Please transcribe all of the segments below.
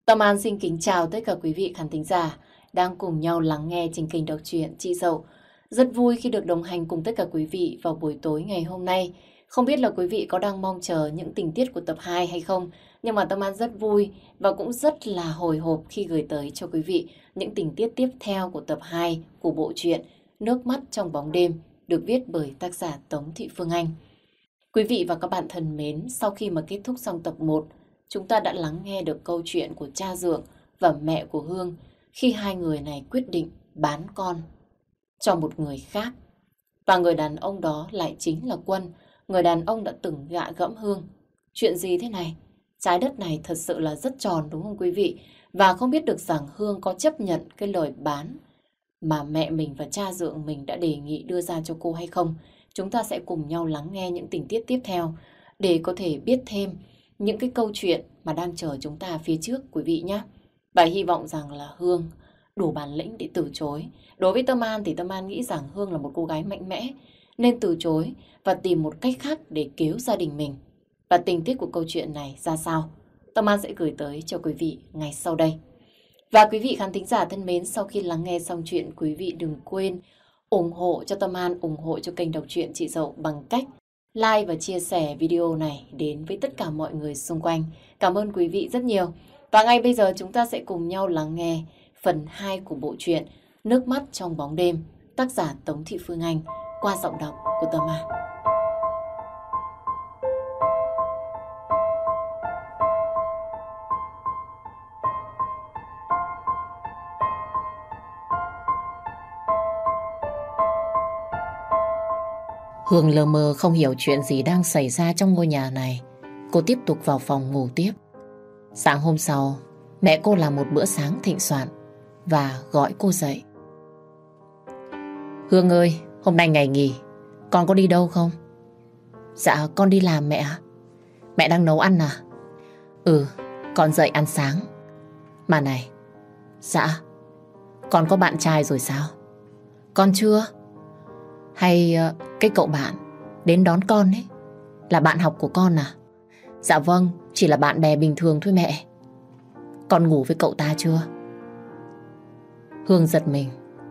Tâm An xin kính chào tất cả quý vị khán thính giả đang cùng nhau lắng nghe trên kênh đọc truyện Chị Dậu. Rất vui khi được đồng hành cùng tất cả quý vị vào buổi tối ngày hôm nay. Không biết là quý vị có đang mong chờ những tình tiết của tập 2 hay không, nhưng mà Tâm An rất vui và cũng rất là hồi hộp khi gửi tới cho quý vị những tình tiết tiếp theo của tập 2 của bộ truyện Nước mắt trong bóng đêm được viết bởi tác giả Tống Thị Phương Anh. Quý vị và các bạn thân mến, sau khi mà kết thúc xong tập 1, chúng ta đã lắng nghe được câu chuyện của cha Dượng và mẹ của Hương khi hai người này quyết định bán con cho một người khác. Và người đàn ông đó lại chính là Quân, người đàn ông đã từng gạ gẫm Hương. Chuyện gì thế này? Trái đất này thật sự là rất tròn đúng không quý vị? Và không biết được rằng Hương có chấp nhận cái lời bán mà mẹ mình và cha Dượng mình đã đề nghị đưa ra cho cô hay không? Chúng ta sẽ cùng nhau lắng nghe những tình tiết tiếp theo để có thể biết thêm những cái câu chuyện mà đang chờ chúng ta phía trước quý vị nhé. Và hy vọng rằng là Hương đủ bản lĩnh để từ chối. Đối với Tâm An thì Tâm An nghĩ rằng Hương là một cô gái mạnh mẽ nên từ chối và tìm một cách khác để cứu gia đình mình. Và tình tiết của câu chuyện này ra sao? Tâm An sẽ gửi tới cho quý vị ngay sau đây. Và quý vị khán thính giả thân mến, sau khi lắng nghe xong chuyện, quý vị đừng quên ủng hộ cho Tâm An, ủng hộ cho kênh đọc truyện Chị Dậu bằng cách like và chia sẻ video này đến với tất cả mọi người xung quanh. Cảm ơn quý vị rất nhiều. Và ngay bây giờ chúng ta sẽ cùng nhau lắng nghe phần 2 của bộ truyện Nước mắt trong bóng đêm, tác giả Tống Thị Phương Anh qua giọng đọc của Tâm An. Hương lờ mờ không hiểu chuyện gì đang xảy ra trong ngôi nhà này. Cô tiếp tục vào phòng ngủ tiếp. Sáng hôm sau, mẹ cô làm một bữa sáng thịnh soạn và gọi cô dậy. Hương ơi, hôm nay ngày nghỉ, con có đi đâu không? Dạ, con đi làm mẹ ạ. Mẹ đang nấu ăn à? Ừ, con dậy ăn sáng. Mà này, dạ, con có bạn trai rồi sao? Con chưa. Hay cái cậu bạn đến đón con ấy là bạn học của con à? Dạ vâng, chỉ là bạn bè bình thường thôi mẹ. Con ngủ với cậu ta chưa? Hương giật mình.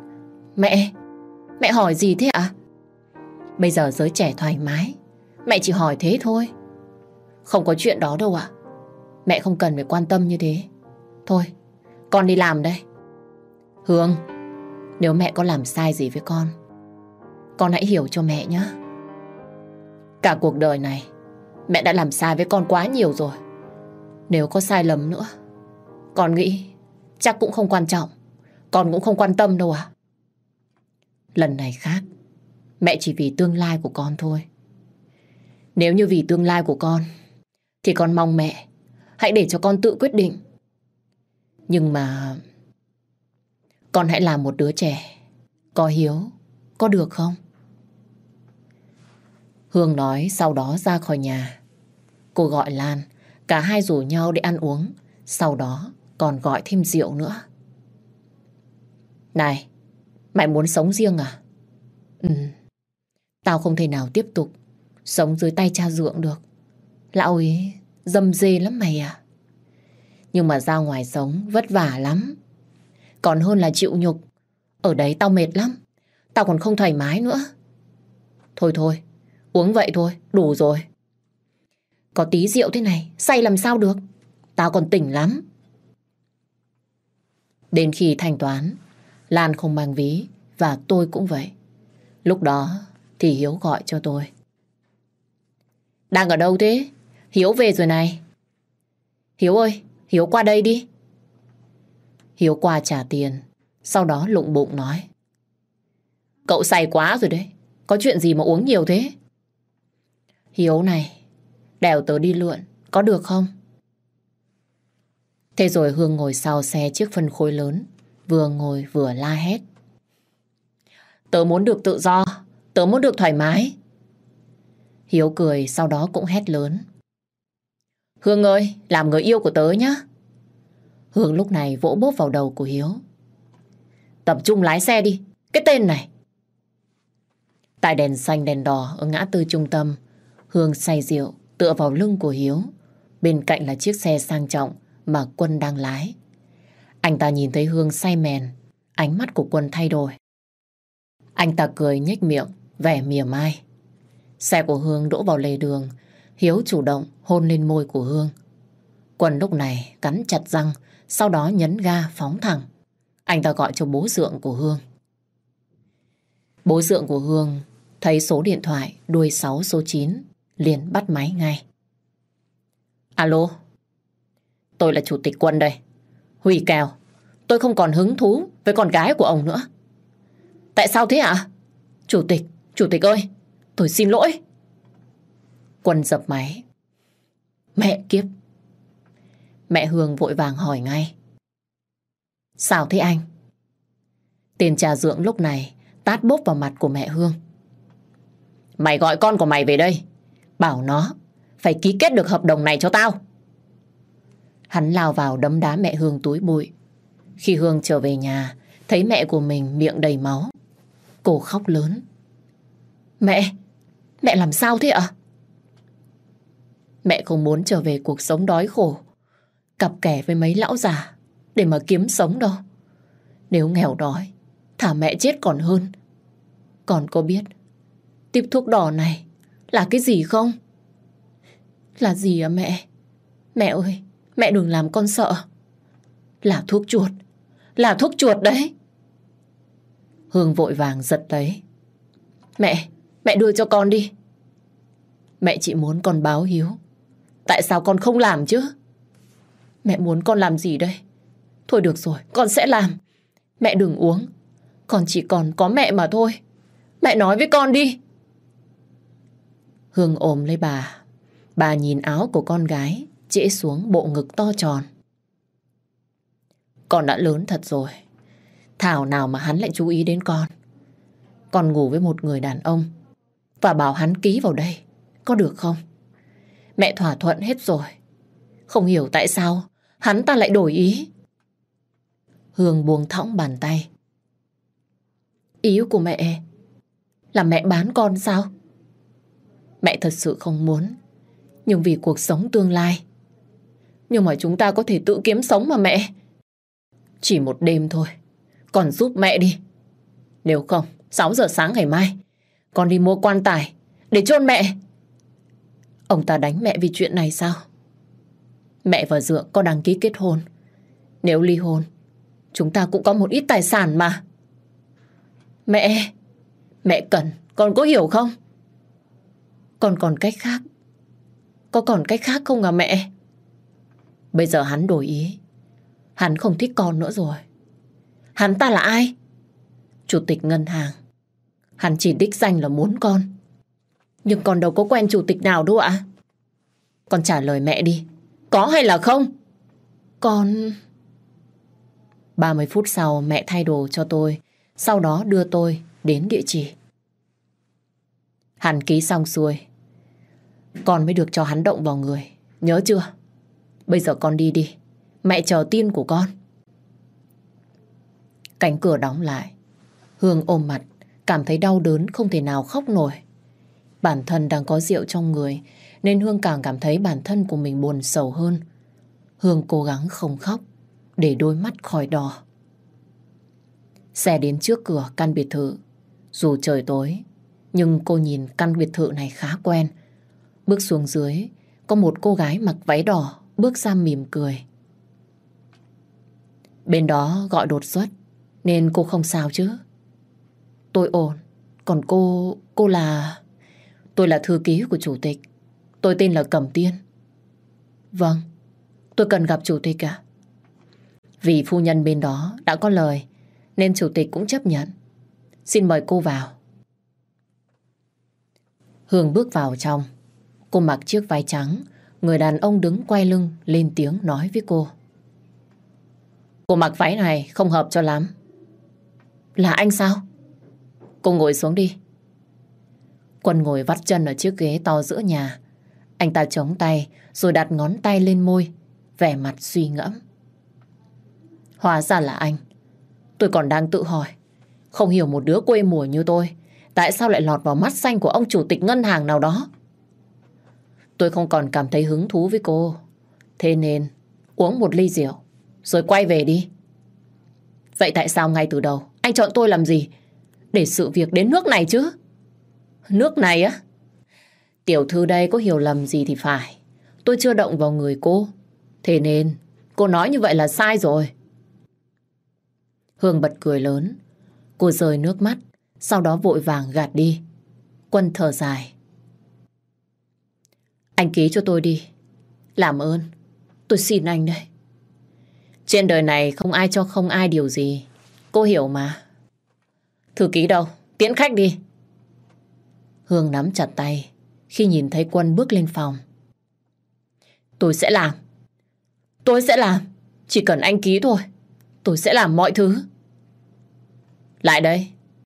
Mẹ hỏi gì thế ạ? Bây giờ giới trẻ thoải mái, mẹ chỉ hỏi thế thôi. Không có chuyện đó đâu ạ. Mẹ không cần phải quan tâm như thế. Thôi, con đi làm đây. Hương, nếu mẹ có làm sai gì với con hãy hiểu cho mẹ nhé. Cả cuộc đời này mẹ đã làm sai với con quá nhiều rồi. Nếu có sai lầm nữa, con nghĩ chắc cũng không quan trọng. Con cũng không quan tâm đâu ạ. Lần này khác, mẹ chỉ vì tương lai của con thôi. Nếu như vì tương lai của con thì con mong mẹ hãy để cho con tự quyết định. Nhưng mà con hãy làm một đứa trẻ có hiếu, có được không? Hương nói sau đó ra khỏi nhà. Cô gọi Lan, cả hai rủ nhau đi ăn uống, sau đó còn gọi thêm rượu nữa. Này, mày muốn sống riêng à? Ừ, tao không thể nào tiếp tục sống dưới tay cha Dượng được. Lão ấy dâm dê lắm mày à. Nhưng mà ra ngoài sống vất vả lắm. Còn hơn là chịu nhục. Ở đấy tao mệt lắm. Tao còn không thoải mái nữa. Thôi, uống vậy thôi, đủ rồi. Có tí rượu thế này, say làm sao được. Tao còn tỉnh lắm. Đến khi thanh toán, Lan không mang ví và tôi cũng vậy. Lúc đó thì Hiếu gọi cho tôi. Đang ở đâu thế? Hiếu về rồi này. Hiếu ơi, Hiếu qua đây đi. Hiếu qua trả tiền, sau đó lụng bụng nói. Cậu say quá rồi đấy. Có chuyện gì mà uống nhiều thế? Hiếu này, đèo tớ đi lượn, có được không? Thế rồi Hương ngồi sau xe chiếc phân khối lớn, vừa ngồi vừa la hét. Tớ muốn được tự do, tớ muốn được thoải mái. Hiếu cười, sau đó cũng hét lớn. Hương ơi, làm người yêu của tớ nhá. Hương lúc này vỗ bốp vào đầu của Hiếu. Tập trung lái xe đi, cái tên này. Tại đèn xanh đèn đỏ ở ngã tư trung tâm, Hương say rượu tựa vào lưng của Hiếu. Bên cạnh là chiếc xe sang trọng mà Quân đang lái. Anh ta nhìn thấy Hương say mèn, ánh mắt của Quân thay đổi. Anh ta cười nhếch miệng, vẻ mỉa mai. Xe của Hương đỗ vào lề đường, Hiếu chủ động hôn lên môi của Hương. Quân lúc này cắn chặt răng, sau đó nhấn ga phóng thẳng. Anh ta gọi cho bố dượng của Hương. Bố dượng của Hương thấy số điện thoại đuôi 6 số 9, liền bắt máy ngay. Alo, tôi là Chủ tịch Quân đây. Huy kèo, tôi không còn hứng thú với con gái của ông nữa. Tại sao thế ạ? Chủ tịch ơi, tôi xin lỗi. Quân dập máy. Mẹ kiếp. Mẹ Hương vội vàng hỏi ngay. Sao thế anh? Tên cha dượng lúc này tát bốp vào mặt của mẹ Hương. Mày gọi con của mày về đây, bảo nó phải ký kết được hợp đồng này cho tao. Hắn lao vào đấm đá mẹ Hương túi bụi. Khi Hương trở về nhà, thấy mẹ của mình miệng đầy máu. Cô khóc lớn. Mẹ làm sao thế ạ? Mẹ không muốn trở về cuộc sống đói khổ, cặp kè với mấy lão già để mà kiếm sống đâu. Nếu nghèo đói, thả mẹ chết còn hơn. Con có biết tiếp thuốc đỏ này là cái gì không? Là gì à mẹ? Mẹ ơi, mẹ đừng làm con sợ. Là thuốc chuột đấy. Hương vội vàng giật lấy. Mẹ đưa cho con đi. Mẹ chỉ muốn con báo hiếu. Tại sao con không làm chứ? Mẹ muốn con làm gì đây? Thôi được rồi, con sẽ làm. Mẹ đừng uống. Con chỉ còn có mẹ mà thôi. Mẹ nói với con đi. Hương ôm lấy bà. Bà nhìn áo của con gái trễ xuống bộ ngực to tròn. Con đã lớn thật rồi. Thảo nào mà hắn lại chú ý đến con. Con ngủ với một người đàn ông và bảo hắn ký vào đây, có được không? Mẹ thỏa thuận hết rồi. Không hiểu tại sao hắn ta lại đổi ý. Hương buông thõng bàn tay. Ý của mẹ là mẹ bán con sao? Mẹ thật sự không muốn, nhưng vì cuộc sống tương lai. Nhưng mà chúng ta có thể tự kiếm sống mà mẹ. Chỉ một đêm thôi, con giúp mẹ đi. Nếu không, 6 giờ sáng ngày mai con đi mua quan tài để chôn mẹ. Ông ta đánh mẹ vì chuyện này sao? Mẹ và Dượng có đăng ký kết hôn. Nếu ly hôn, chúng ta cũng có một ít tài sản mà. Mẹ cần, con có hiểu không? Con còn cách khác. Có còn cách khác không à mẹ? Bây giờ hắn đổi ý. Hắn không thích con nữa rồi. Hắn ta là ai? Chủ tịch ngân hàng. Hắn chỉ đích danh là muốn con. Nhưng con đâu có quen chủ tịch nào đâu ạ. Con trả lời mẹ đi. Có hay là không? Con... 30 phút sau mẹ thay đồ cho tôi. Sau đó đưa tôi đến địa chỉ. Hắn ký xong xuôi, con mới được cho hắn động vào người. Nhớ chưa? Bây giờ con đi đi. Mẹ chờ tin của con. Cánh cửa đóng lại. Hương ôm mặt, cảm thấy đau đớn không thể nào khóc nổi. Bản thân đang có rượu trong người, nên Hương càng cảm thấy bản thân của mình buồn sầu hơn. Hương cố gắng không khóc, để đôi mắt khỏi đỏ. Xe đến trước cửa căn biệt thự. Dù trời tối, nhưng cô nhìn căn biệt thự này khá quen. Bước xuống dưới, có một cô gái mặc váy đỏ bước ra mỉm cười. Bên đó gọi đột xuất, nên cô không sao chứ? Tôi ổn. Còn cô là... Tôi là thư ký của chủ tịch. Tôi tên là Cẩm Tiên. Vâng, tôi cần gặp chủ tịch à? Vì phu nhân bên đó đã có lời, nên chủ tịch cũng chấp nhận. Xin mời cô vào. Hương bước vào trong. Cô mặc chiếc váy trắng. Người đàn ông đứng quay lưng lên tiếng nói với cô. Cô mặc váy này không hợp cho lắm. Là anh sao? Cô ngồi xuống đi. Quân ngồi vắt chân ở chiếc ghế to giữa nhà. Anh ta chống tay rồi đặt ngón tay lên môi, vẻ mặt suy ngẫm. Hóa ra là anh. Tôi còn đang tự hỏi, không hiểu một đứa quê mùa như tôi tại sao lại lọt vào mắt xanh của ông chủ tịch ngân hàng nào đó. Tôi không còn cảm thấy hứng thú với cô. Thế nên uống một ly rượu, rồi quay về đi. Vậy tại sao ngay từ đầu anh chọn tôi làm gì? Để sự việc đến nước này chứ. Nước này á? Tiểu thư đây có hiểu lầm gì thì phải. Tôi chưa động vào người cô. Thế nên cô nói như vậy là sai rồi. Hương bật cười lớn. Cô rơi nước mắt, sau đó vội vàng gạt đi. Quân thở dài. Anh ký cho tôi đi. Làm ơn, tôi xin anh đây. Trên đời này không ai cho không ai điều gì. Cô hiểu mà. Thư ký đâu? Tiễn khách đi. Hương nắm chặt tay khi nhìn thấy Quân bước lên phòng. Tôi sẽ làm. Tôi sẽ làm. Chỉ cần anh ký thôi. Tôi sẽ làm mọi thứ. Lại đây.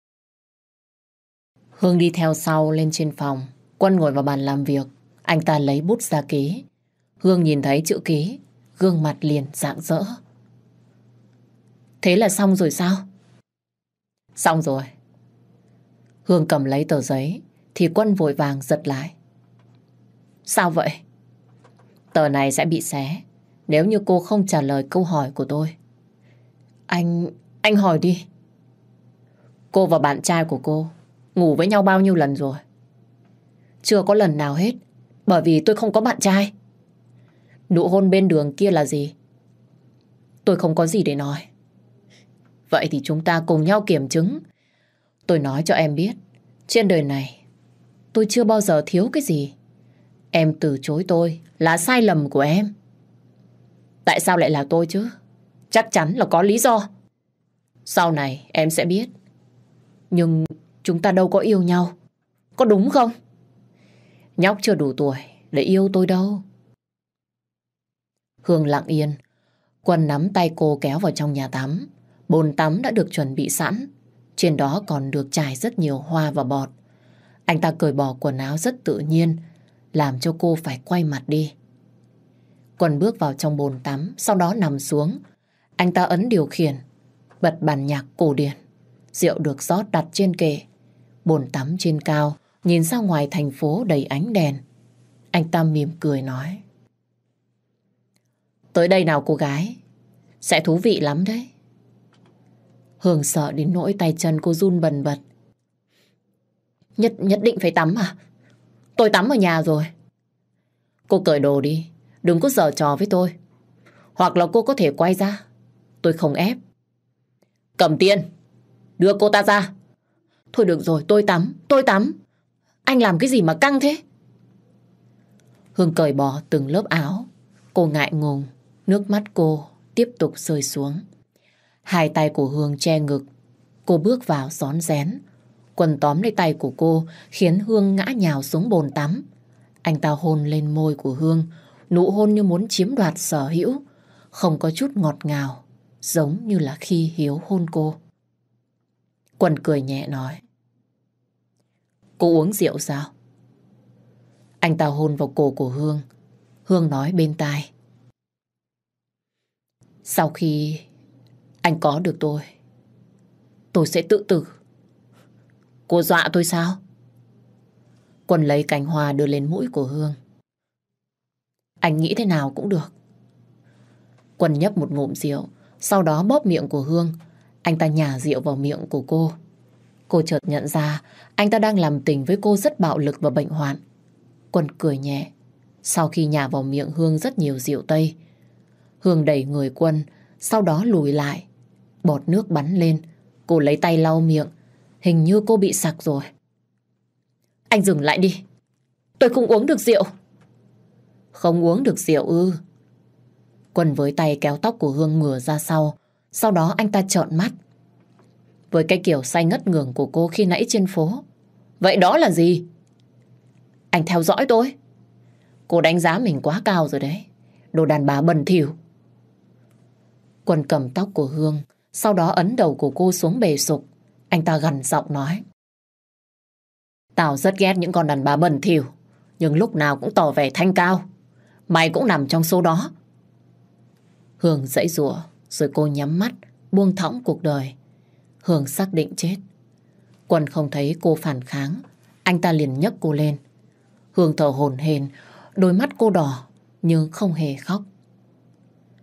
Hương đi theo sau lên trên phòng. Quân ngồi vào bàn làm việc. Anh ta lấy bút ra ký. Hương nhìn thấy chữ ký, gương mặt liền rạng rỡ. Thế là xong rồi sao? Xong rồi. Hương cầm lấy tờ giấy thì Quân vội vàng giật lại. Sao vậy? Tờ này sẽ bị xé nếu như cô không trả lời câu hỏi của tôi. Anh hỏi đi. Cô và bạn trai của cô ngủ với nhau bao nhiêu lần rồi? Chưa có lần nào hết, bởi vì tôi không có bạn trai. Nụ hôn bên đường kia là gì? Tôi không có gì để nói. Vậy thì chúng ta cùng nhau kiểm chứng. Tôi nói cho em biết, trên đời này tôi chưa bao giờ thiếu cái gì. Em từ chối tôi là sai lầm của em. Tại sao lại là tôi chứ? Chắc chắn là có lý do. Sau này em sẽ biết. Nhưng chúng ta đâu có yêu nhau. Có đúng không? Nhóc chưa đủ tuổi để yêu tôi đâu. Hương lặng yên. Quân nắm tay cô kéo vào trong nhà tắm. Bồn tắm đã được chuẩn bị sẵn. Trên đó còn được trải rất nhiều hoa và bọt. Anh ta cởi bỏ quần áo rất tự nhiên, làm cho cô phải quay mặt đi. Quân bước vào trong bồn tắm, sau đó nằm xuống. Anh ta ấn điều khiển, bật bản nhạc cổ điển. Rượu được rót đặt trên kệ. Bồn tắm trên cao, nhìn ra ngoài thành phố đầy ánh đèn. Anh ta mỉm cười nói. Tới đây nào cô gái, sẽ thú vị lắm đấy. Hương sợ đến nỗi tay chân cô run bần bật. Nhất định phải tắm à? Tôi tắm ở nhà rồi. Cô cởi đồ đi, đừng có giở trò với tôi. Hoặc là cô có thể quay ra, tôi không ép. Cẩm Tiên, đưa cô ta ra. Thôi được rồi, tôi tắm. Anh làm cái gì mà căng thế? Hương cởi bỏ từng lớp áo. Cô ngại ngùng, nước mắt cô tiếp tục rơi xuống. Hai tay của Hương che ngực. Cô bước vào rón rén. Quân tóm lấy tay của cô khiến Hương ngã nhào xuống bồn tắm. Anh ta hôn lên môi của Hương, nụ hôn như muốn chiếm đoạt sở hữu, không có chút ngọt ngào, giống như là khi Hiếu hôn cô. Quân cười nhẹ nói. Cô uống rượu sao? Anh ta hôn vào cổ của Hương. Hương nói bên tai. Sau khi anh có được tôi sẽ tự tử. Cô dọa tôi sao? Quân lấy cành hoa đưa lên mũi của Hương. Anh nghĩ thế nào cũng được. Quân nhấp một ngụm rượu, sau đó bóp miệng của Hương. Anh ta nhả rượu vào miệng của cô. Cô chợt nhận ra anh ta đang làm tình với cô rất bạo lực và bệnh hoạn. Quân cười nhẹ. Sau khi nhả vào miệng Hương rất nhiều rượu tây, Hương đẩy người Quân, sau đó lùi lại. Bọt nước bắn lên. Cô lấy tay lau miệng. Hình như cô bị sặc rồi. Anh dừng lại đi. Tôi không uống được rượu. Không uống được rượu ư? Quân với tay kéo tóc của Hương ngửa ra sau. Sau đó anh ta trợn mắt. Với cái kiểu say ngất ngưởng của cô khi nãy trên phố. Vậy đó là gì? Anh theo dõi tôi. Cô đánh giá mình quá cao rồi đấy. Đồ đàn bà bẩn thỉu. Quân cầm tóc của Hương, sau đó ấn đầu của cô xuống bề sục. Anh ta gằn giọng nói. Tao rất ghét những con đàn bà bẩn thỉu, nhưng lúc nào cũng tỏ vẻ thanh cao. Mày cũng nằm trong số đó. Hương giãy giụa, rồi cô nhắm mắt, buông thõng cuộc đời. Hương xác định chết. Quân không thấy cô phản kháng, anh ta liền nhấc cô lên. Hương thở hổn hển, đôi mắt cô đỏ nhưng không hề khóc.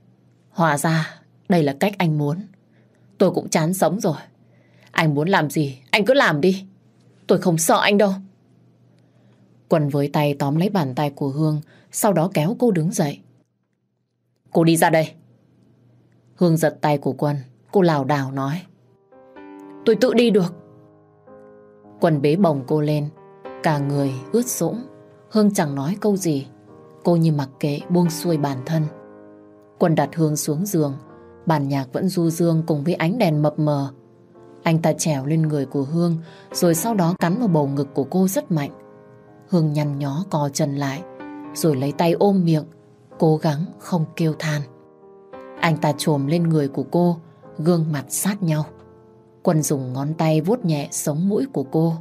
Hóa ra đây là cách anh muốn. Tôi cũng chán sống rồi. Anh muốn làm gì, anh cứ làm đi. Tôi không sợ anh đâu. Quân với tay tóm lấy bàn tay của Hương, sau đó kéo cô đứng dậy. Cô đi ra đây. Hương giật tay của Quân, cô lảo đảo nói. Tôi tự đi được. Quân bế bồng cô lên, cả người ướt sũng. Hương chẳng nói câu gì. Cô như mặc kệ buông xuôi bản thân. Quân đặt Hương xuống giường. Bản nhạc vẫn du dương cùng với ánh đèn mập mờ. Anh ta trèo lên người của Hương, rồi sau đó cắn vào bầu ngực của cô rất mạnh. Hương nhăn nhó cò chân lại, rồi lấy tay ôm miệng, cố gắng không kêu than. Anh ta chồm lên người của cô, gương mặt sát nhau. Quân dùng ngón tay vuốt nhẹ sống mũi của cô.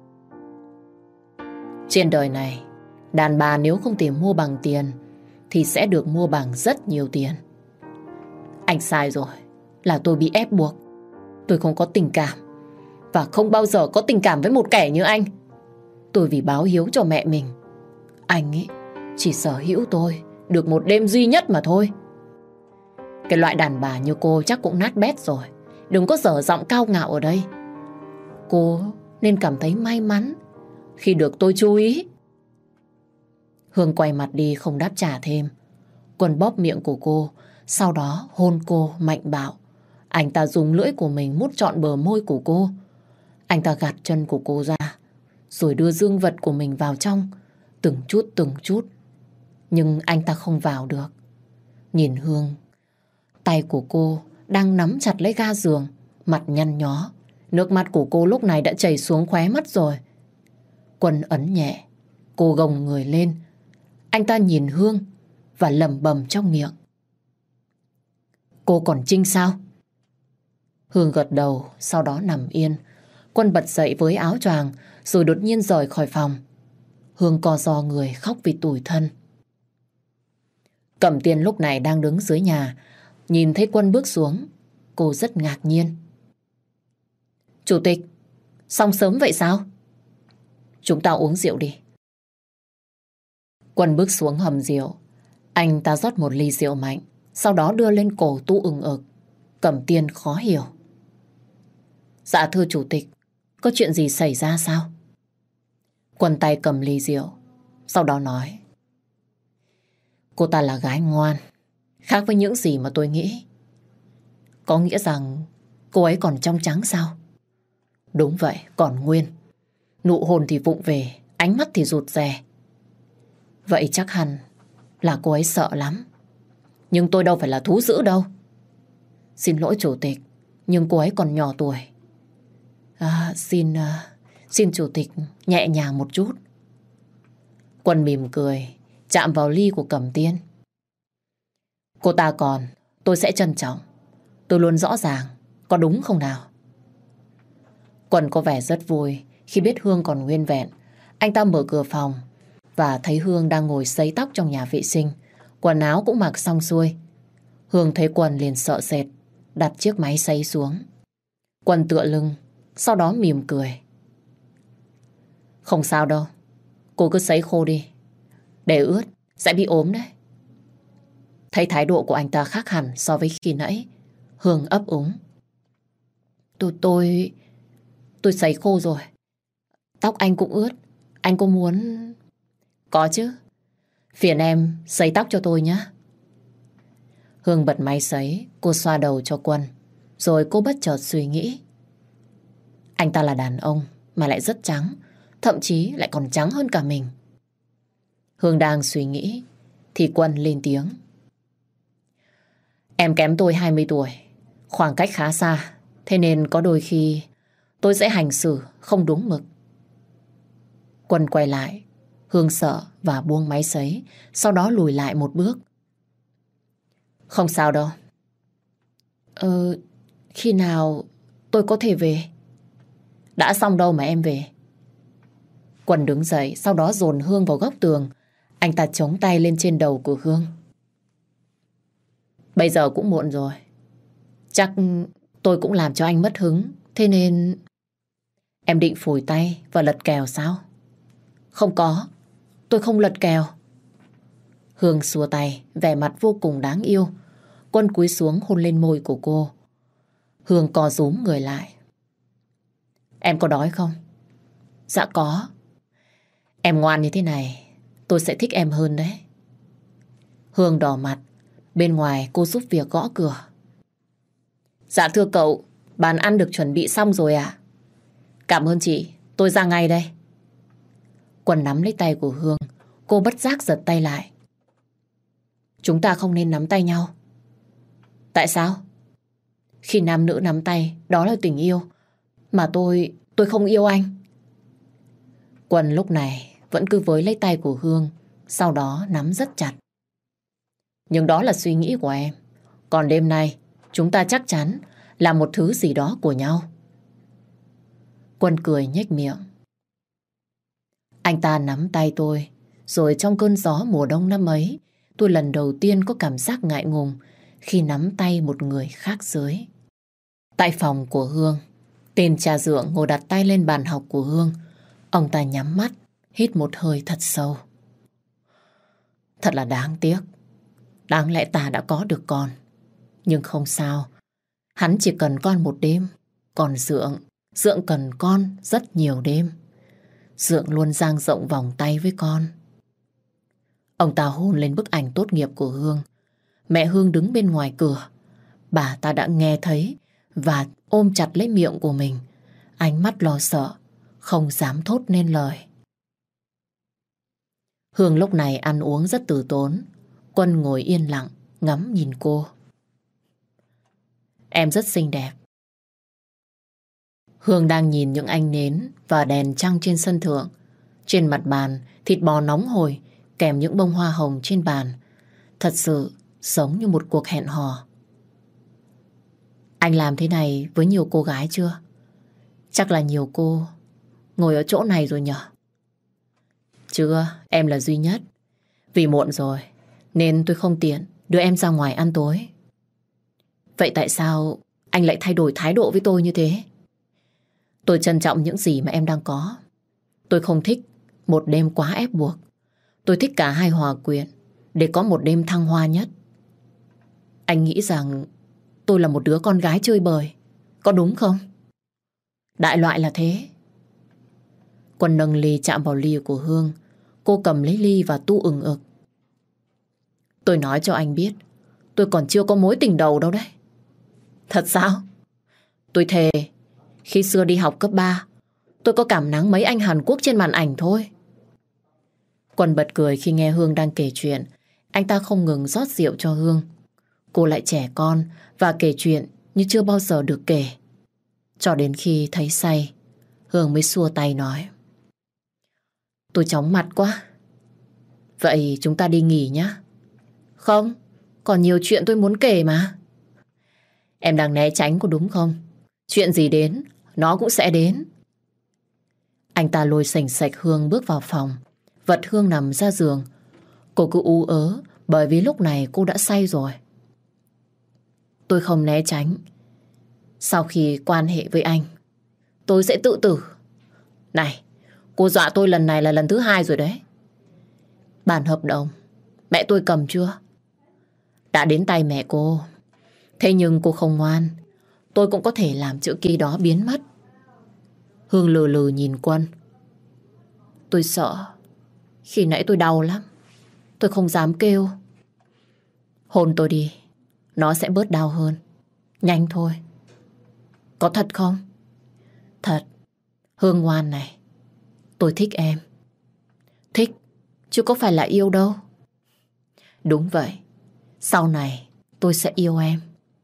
Trên đời này, đàn bà nếu không tìm mua bằng tiền thì sẽ được mua bằng rất nhiều tiền. Anh sai rồi, là tôi bị ép buộc. Tôi không có tình cảm và không bao giờ có tình cảm với một kẻ như anh. Tôi vì báo hiếu cho mẹ mình. Anh ấy chỉ sở hữu tôi được một đêm duy nhất mà thôi. Cái loại đàn bà như cô chắc cũng nát bét rồi. Đừng có dở giọng cao ngạo ở đây. Cô nên cảm thấy may mắn khi được tôi chú ý. Hương quay mặt đi không đáp trả thêm. Quân bóp miệng của cô, sau đó hôn cô mạnh bạo. Anh ta dùng lưỡi của mình mút trọn bờ môi của cô. Anh ta gạt chân của cô ra, rồi đưa dương vật của mình vào trong, từng chút. Nhưng anh ta không vào được. Nhìn Hương, tay của cô đang nắm chặt lấy ga giường, mặt nhăn nhó. Nước mắt của cô lúc này đã chảy xuống khóe mắt rồi. Quân ấn nhẹ, cô gồng người lên. Anh ta nhìn Hương và lẩm bẩm trong miệng. Cô còn Trinh sao? Hương gật đầu, sau đó nằm yên. Quân bật dậy với áo choàng, rồi đột nhiên rời khỏi phòng. Hương co ro người khóc vì tủi thân. Cẩm Tiên lúc này đang đứng dưới nhà, nhìn thấy Quân bước xuống, cô rất ngạc nhiên. Chủ tịch, xong sớm vậy sao? Chúng ta uống rượu đi. Quân bước xuống hầm rượu. Anh ta rót một ly rượu mạnh, sau đó đưa lên cổ tu ừng ực. Cẩm Tiên khó hiểu. Dạ thưa chủ tịch, có chuyện gì xảy ra sao? Quân tay cầm ly rượu, sau đó nói. Cô ta là gái ngoan, khác với những gì mà tôi nghĩ. Có nghĩa rằng cô ấy còn trong trắng sao? Đúng vậy, còn nguyên. Nụ hôn thì vụng về, ánh mắt thì rụt rè. Vậy chắc hẳn là cô ấy sợ lắm. Nhưng tôi đâu phải là thú dữ đâu. Xin lỗi chủ tịch, nhưng cô ấy còn nhỏ tuổi. Xin chủ tịch nhẹ nhàng một chút. Quân mỉm cười, chạm vào ly của Cẩm Tiên. Cô ta còn, tôi sẽ trân trọng. Tôi luôn rõ ràng, có đúng không nào? Quân có vẻ rất vui khi biết Hương còn nguyên vẹn. Anh ta mở cửa phòng và thấy Hương đang ngồi sấy tóc trong nhà vệ sinh. Quần áo cũng mặc xong xuôi. Hương thấy Quân liền sợ sệt, đặt chiếc máy sấy xuống. Quân tựa lưng, sau đó mỉm cười. Không sao đâu, cô cứ sấy khô đi. Để ướt, sẽ bị ốm đấy. Thấy thái độ của anh ta khác hẳn so với khi nãy, Hương ấp úng. Tôi sấy khô rồi. Tóc anh cũng ướt, anh có muốn... Có chứ, phiền em sấy tóc cho tôi nhé. Hương bật máy sấy, cô xoa đầu cho Quân. Rồi cô bất chợt suy nghĩ. Anh ta là đàn ông mà lại rất trắng, thậm chí lại còn trắng hơn cả mình. Hương đang suy nghĩ thì Quân lên tiếng. Em kém tôi 20 tuổi, khoảng cách khá xa, thế nên có đôi khi tôi sẽ hành xử không đúng mực. Quân quay lại, Hương sợ và buông máy sấy, sau đó lùi lại một bước. Không sao đâu. Khi nào tôi có thể về? Đã xong đâu mà em về. Quân đứng dậy, sau đó dồn Hương vào góc tường. Anh ta chống tay lên trên đầu của Hương. Bây giờ cũng muộn rồi. Chắc tôi cũng làm cho anh mất hứng. Thế nên... Em định phủi tay và lật kèo sao? Không có, tôi không lật kèo. Hương xua tay, vẻ mặt vô cùng đáng yêu. Quân cúi xuống hôn lên môi của cô. Hương co rúm người lại. Em có đói không? Dạ có. Em ngoan như thế này, tôi sẽ thích em hơn đấy. Hương đỏ mặt. Bên ngoài cô giúp việc gõ cửa. Dạ thưa cậu, bàn ăn được chuẩn bị xong rồi ạ. Cảm ơn chị, tôi ra ngay đây. Quân nắm lấy tay của Hương. Cô bất giác giật tay lại. Chúng ta không nên nắm tay nhau. Tại sao? Khi nam nữ nắm tay, đó là tình yêu. Mà tôi không yêu anh. Quân lúc này vẫn cứ với lấy tay của Hương, sau đó nắm rất chặt. Nhưng đó là suy nghĩ của em. Còn đêm nay, chúng ta chắc chắn là một thứ gì đó của nhau. Quân cười nhếch miệng. Anh ta nắm tay tôi, rồi trong cơn gió mùa đông năm ấy, tôi lần đầu tiên có cảm giác ngại ngùng khi nắm tay một người khác giới. Tại phòng của Hương, tên trà dượng ngồi đặt tay lên bàn học của Hương. Ông ta nhắm mắt, hít một hơi thật sâu. Thật là đáng tiếc. Đáng lẽ ta đã có được con. Nhưng không sao. Hắn chỉ cần con một đêm. Còn Dượng cần con rất nhiều đêm. Dượng luôn dang rộng vòng tay với con. Ông ta hôn lên bức ảnh tốt nghiệp của Hương. Mẹ Hương đứng bên ngoài cửa. Bà ta đã nghe thấy và ôm chặt lấy miệng của mình. Ánh mắt lo sợ, không dám thốt nên lời. Hương lúc này ăn uống rất từ tốn. Quân ngồi yên lặng, ngắm nhìn cô. Em rất xinh đẹp. Hương đang nhìn những ánh nến và đèn trăng trên sân thượng. Trên mặt bàn, thịt bò nóng hổi kèm những bông hoa hồng trên bàn. Thật sự giống như một cuộc hẹn hò. Anh làm thế này với nhiều cô gái chưa? Chắc là nhiều cô ngồi ở chỗ này rồi nhở? Chưa, em là duy nhất. Vì muộn rồi nên tôi không tiện đưa em ra ngoài ăn tối. Vậy tại sao anh lại thay đổi thái độ với tôi như thế? Tôi trân trọng những gì mà em đang có. Tôi không thích một đêm quá ép buộc. Tôi thích cả hai hòa quyện để có một đêm thăng hoa nhất. Anh nghĩ rằng tôi là một đứa con gái chơi bời, có đúng không? Đại loại là thế. Quân nâng ly chạm vào ly của Hương. Cô cầm lấy ly và tu ừng ực. Tôi nói cho anh biết, tôi còn chưa có mối tình đầu đâu đấy. Thật sao? Tôi thề, khi xưa đi học cấp 3, tôi có cảm nắng mấy anh Hàn Quốc trên màn ảnh thôi. Quân bật cười khi nghe Hương đang kể chuyện. Anh ta không ngừng rót rượu cho Hương. Cô lại trẻ con và kể chuyện như chưa bao giờ được kể. Cho đến khi thấy say, Hương mới xua tay nói. Tôi chóng mặt quá. Vậy chúng ta đi nghỉ nhé. Không, còn nhiều chuyện tôi muốn kể mà. Em đang né tránh có đúng không? Chuyện gì đến, nó cũng sẽ đến. Anh ta lôi sành sạch Hương bước vào phòng, vật Hương nằm ra giường. Cô cứ ú ớ bởi vì lúc này cô đã say rồi. Tôi không né tránh. Sau khi quan hệ với anh, tôi sẽ tự tử. Này, cô dọa tôi lần này là lần thứ 2 rồi đấy. Bản hợp đồng mẹ tôi cầm chưa? Đã đến tay mẹ cô. Thế nhưng cô không ngoan, tôi cũng có thể làm chữ ký đó biến mất. Hương lừ lừ nhìn Quân. Tôi sợ. Khi nãy tôi đau lắm. Tôi không dám kêu. Hôn tôi đi, nó sẽ bớt đau hơn. Nhanh thôi. Có thật không? Thật. Hương ngoan này, tôi thích em. Thích, chứ có phải là yêu đâu. Đúng vậy. Sau này tôi sẽ yêu em.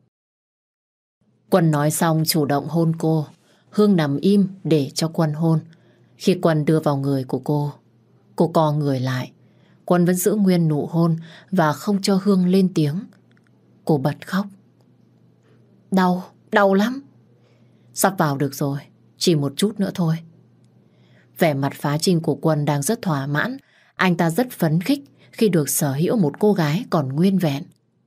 Quân nói xong chủ động hôn cô. Hương nằm im để cho Quân hôn. Khi Quân đưa vào người của cô co người lại. Quân vẫn giữ nguyên nụ hôn và không cho Hương lên tiếng. Cô bật khóc. Đau lắm. Sắp vào được rồi, chỉ một chút nữa thôi. Vẻ mặt phá trinh của Quân đang rất thỏa mãn. Anh ta rất phấn khích khi được sở hữu một cô gái còn nguyên vẹn.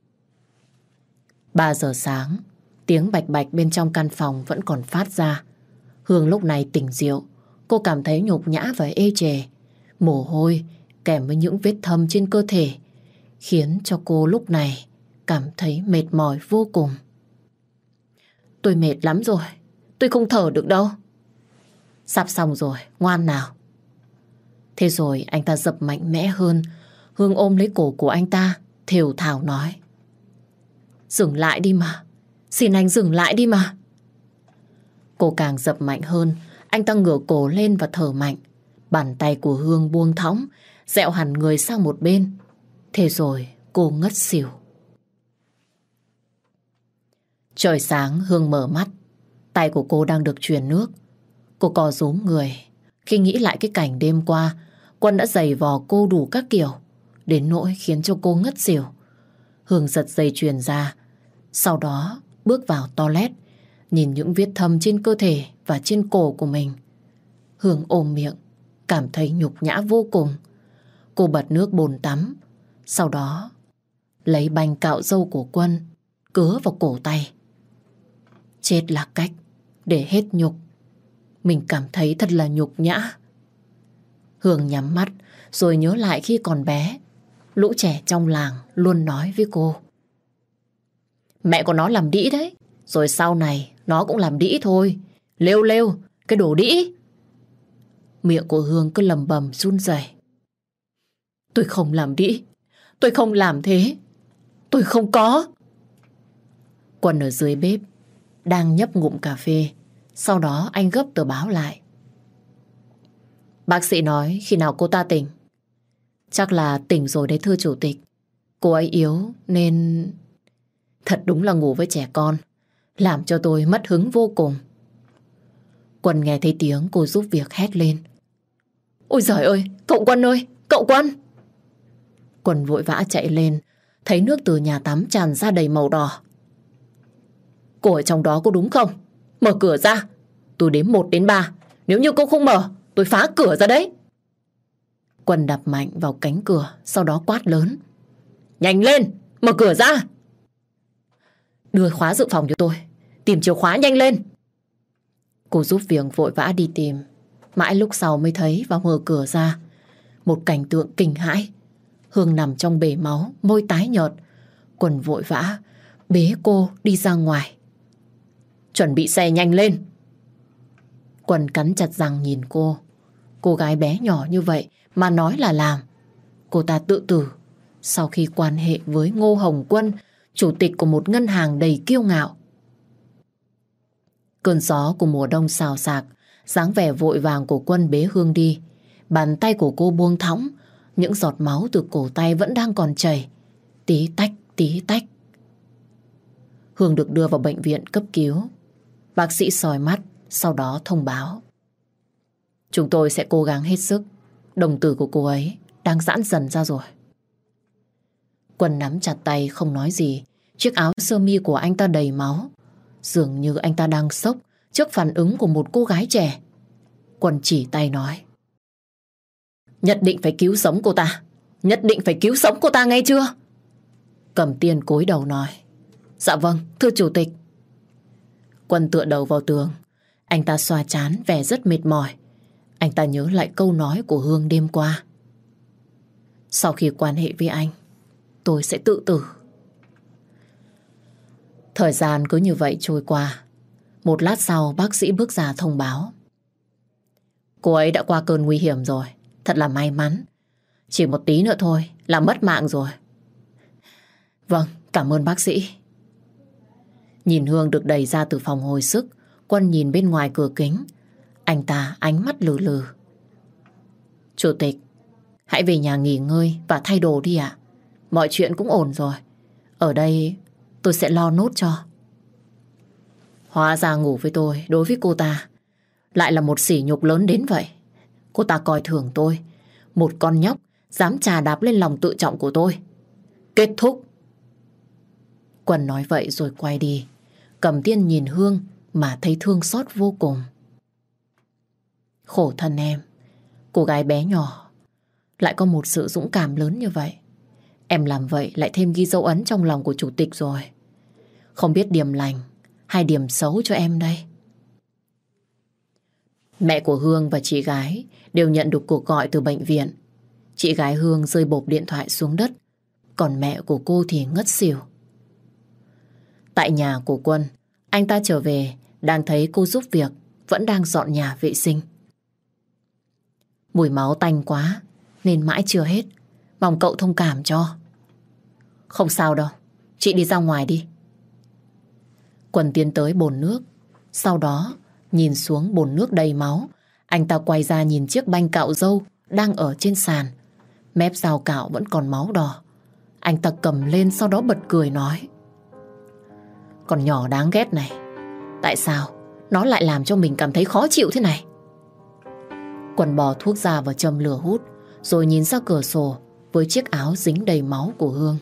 3 giờ sáng, tiếng bạch bạch bên trong căn phòng vẫn còn phát ra. Hương lúc này tỉnh rượu. Cô cảm thấy nhục nhã và ê chề. Mồ hôi kèm với những vết thâm trên cơ thể khiến cho cô lúc này cảm thấy mệt mỏi vô cùng. Tôi mệt lắm rồi, tôi không thở được đâu. Sắp xong rồi, ngoan nào. Thế rồi anh ta dập mạnh mẽ hơn. Hương ôm lấy cổ của anh ta, thều thào nói: Dừng lại đi mà, xin anh dừng lại đi mà. Cô càng dập mạnh hơn. Anh ta ngửa cổ lên và thở mạnh. Bàn tay của Hương buông thõng, dẹo hẳn người sang một bên. Thế rồi cô ngất xỉu. Trời sáng, Hương mở mắt. Tay của cô đang được truyền nước. Cô co rúm người khi nghĩ lại cái cảnh đêm qua Quân đã giày vò cô đủ các kiểu, đến nỗi khiến cho cô ngất xỉu. Hương giật dây chuyền ra, sau đó bước vào toilet, nhìn những vết thâm trên cơ thể và trên cổ của mình. Hương ôm miệng, cảm thấy nhục nhã vô cùng. Cô bật nước bồn tắm, sau đó lấy banh cạo râu của Quân, cứa vào cổ tay. Chết là cách để hết nhục. Mình cảm thấy thật là nhục nhã. Hương nhắm mắt rồi nhớ lại khi còn bé, lũ trẻ trong làng luôn nói với cô: Mẹ của nó làm đĩ đấy, rồi sau này nó cũng làm đĩ thôi. Lêu lêu, cái đồ đĩ. Miệng của Hương cứ lầm bầm run rẩy. Tôi không làm đĩ, tôi không làm thế, tôi không có. Quân ở dưới bếp đang nhấp ngụm cà phê. Sau đó anh gấp tờ báo lại. Bác sĩ nói khi nào cô ta tỉnh? Chắc là tỉnh rồi đấy thưa chủ tịch. Cô ấy yếu nên... Thật đúng là ngủ với trẻ con, làm cho tôi mất hứng vô cùng. Quân nghe thấy tiếng cô giúp việc hét lên: Ôi giời ơi, cậu Quân ơi, cậu Quân! Quân vội vã chạy lên, thấy nước từ nhà tắm tràn ra đầy màu đỏ. Cô ở trong đó có đúng không? Mở cửa ra. Tôi đếm 1 đến 3. Nếu như cô không mở, tôi phá cửa ra đấy. Quân đập mạnh vào cánh cửa, sau đó quát lớn: Nhanh lên, mở cửa ra. Đưa khóa dự phòng cho tôi, tìm chìa khóa nhanh lên. Cô giúp việc vội vã đi tìm. Mãi lúc sau mới thấy và mở cửa ra. Một cảnh tượng kinh hãi. Hương nằm trong bể máu, môi tái nhợt. Quân vội vã bế cô đi ra ngoài. Chuẩn bị xe nhanh lên. Quân cắn chặt răng nhìn cô. Cô gái bé nhỏ như vậy mà nói là làm. Cô ta tự tử sau khi quan hệ với Ngô Hồng Quân, chủ tịch của một ngân hàng đầy kiêu ngạo. Cơn gió của mùa đông xào xạc, dáng vẻ vội vàng của Quân bế Hương đi. Bàn tay của cô buông thõng, những giọt máu từ cổ tay vẫn đang còn chảy. Tí tách, tí tách. Hương được đưa vào bệnh viện cấp cứu. Bác sĩ soi mắt, sau đó thông báo: Chúng tôi sẽ cố gắng hết sức. Đồng tử của cô ấy đang giãn dần ra rồi. Quân nắm chặt tay không nói gì. Chiếc áo sơ mi của anh ta đầy máu. Dường như anh ta đang sốc trước phản ứng của một cô gái trẻ. Quân chỉ tay nói: Nhất định phải cứu sống cô ta. Nhất định phải cứu sống cô ta nghe chưa? Cẩm Tiên cúi đầu nói: Dạ vâng, thưa chủ tịch. Quân tựa đầu vào tường. Anh ta xoa trán vẻ rất mệt mỏi. Anh ta nhớ lại câu nói của Hương đêm qua: Sau khi quan hệ với anh, tôi sẽ tự tử. Thời gian cứ như vậy trôi qua. Một lát sau bác sĩ bước ra thông báo: Cô ấy đã qua cơn nguy hiểm rồi. Thật là may mắn. Chỉ một tí nữa thôi là mất mạng rồi. Vâng, cảm ơn bác sĩ. Nhìn Hương được đẩy ra từ phòng hồi sức, Quân nhìn bên ngoài cửa kính. Anh ta ánh mắt lừ lừ. Chủ tịch, hãy về nhà nghỉ ngơi và thay đồ đi ạ. Mọi chuyện cũng ổn rồi. Ở đây tôi sẽ lo nốt cho. Hóa ra ngủ với tôi đối với cô ta lại là một sỉ nhục lớn đến vậy. Cô ta coi thường tôi, một con nhóc dám chà đạp lên lòng tự trọng của tôi. Kết thúc. Quân nói vậy rồi quay đi. Cẩm Tiên nhìn Hương mà thấy thương xót vô cùng. Khổ thân em, cô gái bé nhỏ lại có một sự dũng cảm lớn như vậy. Em làm vậy lại thêm ghi dấu ấn trong lòng của chủ tịch rồi. Không biết điểm lành hay điểm xấu cho em đây. Mẹ của Hương và chị gái đều nhận được cuộc gọi từ bệnh viện. Chị gái Hương rơi bộp điện thoại xuống đất, còn mẹ của cô thì ngất xỉu. Tại nhà của Quân, anh ta trở về đang thấy cô giúp việc, vẫn đang dọn nhà vệ sinh. Mùi máu tanh quá nên mãi chưa hết. Mong cậu thông cảm cho. Không sao đâu, chị đi ra ngoài đi. Quân tiến tới bồn nước, sau đó nhìn xuống bồn nước đầy máu. Anh ta quay ra nhìn chiếc banh cạo râu đang ở trên sàn. Mép dao cạo vẫn còn máu đỏ. Anh ta cầm lên sau đó bật cười nói: Con nhỏ đáng ghét này, tại sao nó lại làm cho mình cảm thấy khó chịu thế này? Quân bỏ thuốc ra và châm lửa hút, rồi nhìn ra cửa sổ với chiếc áo dính đầy máu của Hương.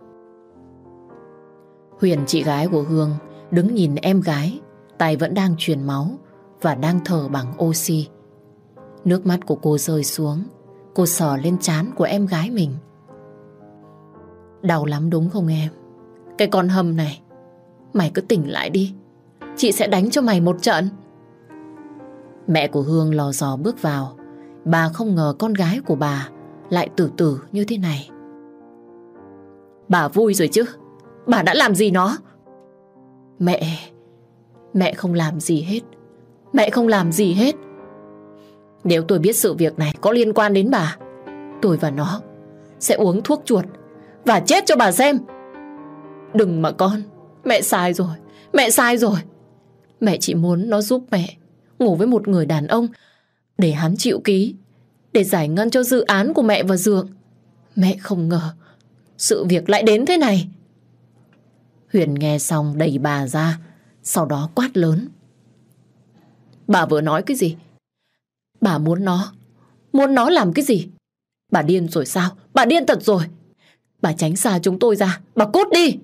Huyền, chị gái của Hương, đứng nhìn em gái, tay vẫn đang truyền máu và đang thở bằng oxy. Nước mắt của cô rơi xuống, cô sờ lên trán của em gái mình. Đau lắm đúng không em? Cái con hâm này, mày cứ tỉnh lại đi, chị sẽ đánh cho mày một trận. Mẹ của Hương lò dò bước vào. Bà không ngờ con gái của bà lại tử tử như thế này. Bà vui rồi chứ? Bà đã làm gì nó? Mẹ không làm gì hết. Mẹ không làm gì hết. Nếu tôi biết sự việc này có liên quan đến bà, tôi và nó sẽ uống thuốc chuột và chết cho bà xem. Đừng mà con, mẹ sai rồi. Mẹ sai rồi. Mẹ chỉ muốn nó giúp mẹ ngủ với một người đàn ông để hắn chịu ký, để giải ngân cho dự án của mẹ và Dượng. Mẹ không ngờ sự việc lại đến thế này. Huyền nghe xong đẩy bà ra, sau đó quát lớn: Bà vừa nói cái gì? Bà muốn nó làm cái gì? Bà điên rồi sao? Bà điên thật rồi. Bà tránh xa chúng tôi ra, bà cút đi.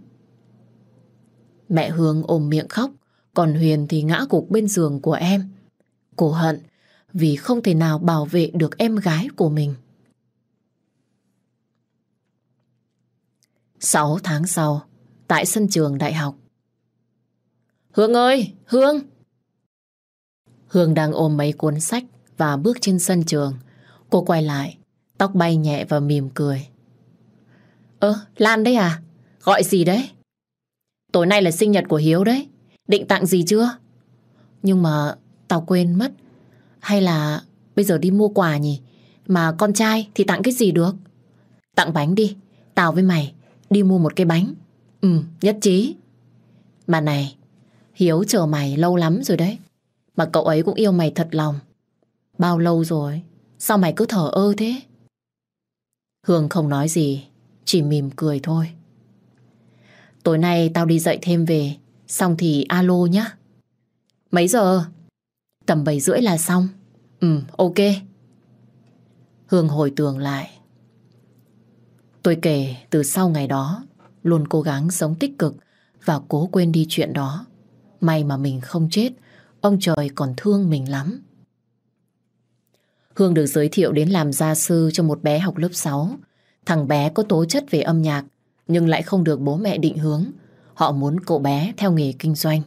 Mẹ Hương ôm miệng khóc, còn Huyền thì ngã gục bên giường của em. Cô hận vì không thể nào bảo vệ được em gái của mình. 6 tháng sau, tại sân trường đại học. Hương ơi, Hương! Hương đang ôm mấy cuốn sách và bước trên sân trường. Cô quay lại, tóc bay nhẹ và mỉm cười. Lan đấy à? Gọi gì đấy? Tối nay là sinh nhật của Hiếu đấy. Định tặng gì chưa? Nhưng mà tao quên mất. Hay là bây giờ đi mua quà nhỉ? Mà con trai thì tặng cái gì được? Tặng bánh đi. Tao với mày đi mua một cái bánh. Nhất trí. Mà này, Hiếu chờ mày lâu lắm rồi đấy. Mà cậu ấy cũng yêu mày thật lòng. Bao lâu rồi? Sao mày cứ thờ ơ thế? Hương không nói gì, chỉ mỉm cười thôi. Tối nay tao đi dạy thêm về, xong thì alo nhá. Mấy giờ? Tầm 7:30 là xong. Ok. Hương hồi tưởng lại. Tôi kể từ sau ngày đó, luôn cố gắng sống tích cực và cố quên đi chuyện đó. May mà mình không chết, ông trời còn thương mình lắm. Hương được giới thiệu đến làm gia sư cho một bé học lớp 6. Thằng bé có tố chất về âm nhạc, nhưng lại không được bố mẹ định hướng. Họ muốn cậu bé theo nghề kinh doanh.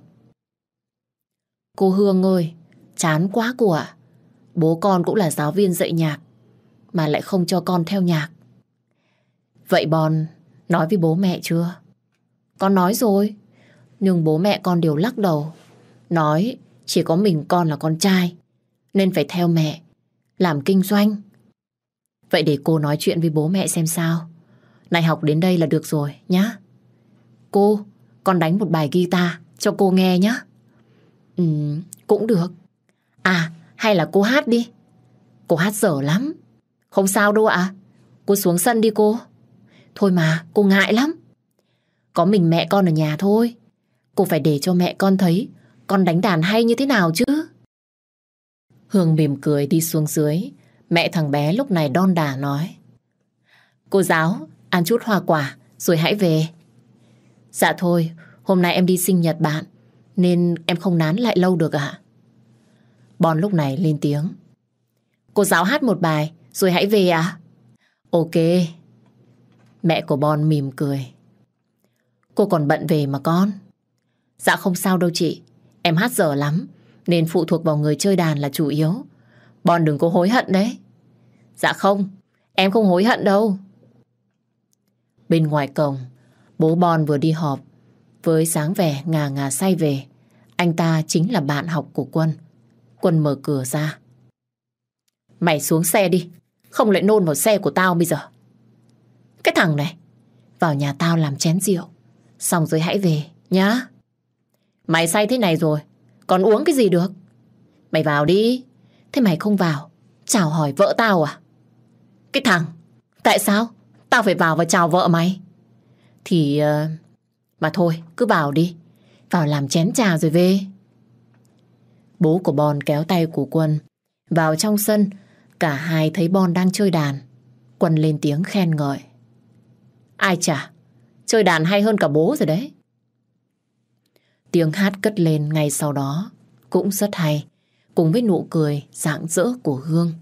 Cô Hương ơi, chán quá cô ạ. Bố con cũng là giáo viên dạy nhạc, mà lại không cho con theo nhạc. Vậy Bon nói với bố mẹ chưa? Con nói rồi, nhưng bố mẹ con đều lắc đầu. Nói chỉ có mình con là con trai, nên phải theo mẹ làm kinh doanh. Vậy để cô nói chuyện với bố mẹ xem sao. Này, học đến đây là được rồi nhá. Cô, con đánh một bài guitar cho cô nghe nhá. Cũng được. À, hay là cô hát đi. Cô hát dở lắm. Không sao đâu ạ. Cô xuống sân đi cô. Thôi mà, cô ngại lắm. Có mình mẹ con ở nhà thôi. Cô phải để cho mẹ con thấy con đánh đàn hay như thế nào chứ. Hương mỉm cười đi xuống dưới. Mẹ thằng bé lúc này đon đả nói: Cô giáo, ăn chút hoa quả rồi hãy về. Dạ thôi, hôm nay em đi sinh nhật bạn, nên em không nán lại lâu được ạ. Bon lúc này lên tiếng: Cô giáo hát một bài rồi hãy về ạ. Ok. Mẹ của Bon mỉm cười: Cô còn bận về mà con. Dạ không sao đâu chị. Em hát dở lắm, nên phụ thuộc vào người chơi đàn là chủ yếu. Bon đừng có hối hận đấy. Dạ không, em không hối hận đâu. Bên ngoài cổng, bố Bon vừa đi họp Với dáng vẻ ngà ngà say về, anh ta chính là bạn học của Quân. Quân mở cửa ra. Mày xuống xe đi, không lại nôn vào xe của tao bây giờ. Cái thằng này, vào nhà tao làm chén rượu, xong rồi hãy về, nhá. Mày say thế này rồi, còn uống cái gì được? Mày vào đi. Thế mày không vào, chào hỏi vợ tao à? Cái thằng, tại sao tao phải vào và chào vợ mày? Thì... mà thôi, cứ vào đi. Vào làm chén trà rồi về. Bố của Bon kéo tay của Quân vào trong sân. Cả hai thấy Bon đang chơi đàn. Quân lên tiếng khen ngợi. Ai chả, chơi đàn hay hơn cả bố rồi đấy. Tiếng hát cất lên ngay sau đó cũng rất hay, cùng với nụ cười rạng rỡ của Hương.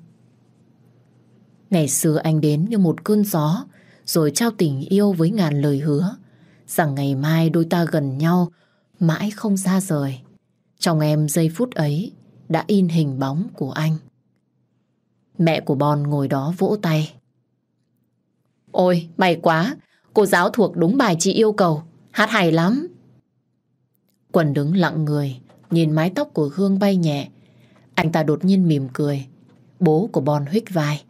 Ngày xưa anh đến như một cơn gió, rồi trao tình yêu với ngàn lời hứa, rằng ngày mai đôi ta gần nhau, mãi không xa rời. Trong em giây phút ấy đã in hình bóng của anh. Mẹ của Bon ngồi đó vỗ tay. Ôi, may quá, cô giáo thuộc đúng bài chị yêu cầu, hát hay lắm. Quân đứng lặng người, nhìn mái tóc của Hương bay nhẹ. Anh ta đột nhiên mỉm cười. Bố của Bon huých vai.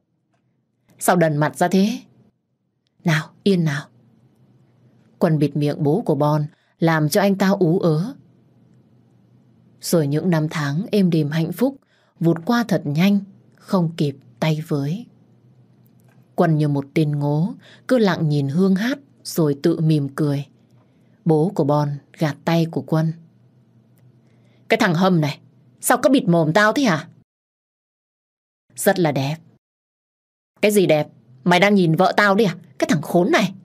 Sao đần mặt ra thế? Nào, yên nào. Quân bịt miệng bố của Bon, làm cho anh ta ú ớ. Rồi những năm tháng êm đềm hạnh phúc vụt qua thật nhanh, không kịp tay với. Quân như một tên ngố, cứ lặng nhìn Hương hát rồi tự mỉm cười. Bố của Bon gạt tay của Quân. Cái thằng Hâm này, sao cứ bịt mồm tao thế hả? Rất là đẹp. Cái gì đẹp? Mày đang nhìn vợ tao đi à? Cái thằng khốn này.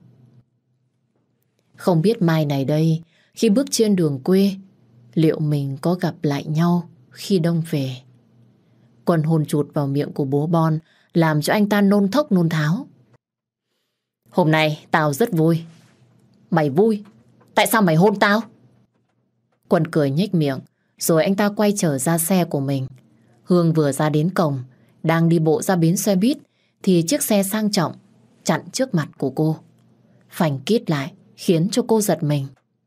Không biết mai này đây, khi bước trên đường quê, liệu mình có gặp lại nhau khi đông về. Quân hôn chụt vào miệng của bố Bon, làm cho anh ta nôn thốc nôn tháo. Hôm nay tao rất vui. Mày vui? Tại sao mày hôn tao? Quân cười nhếch miệng, rồi anh ta quay trở ra xe của mình. Hương vừa ra đến cổng, đang đi bộ ra bến xe buýt, thì chiếc xe sang trọng chặn trước mặt của cô. Phanh kít lại, khiến cho cô giật mình.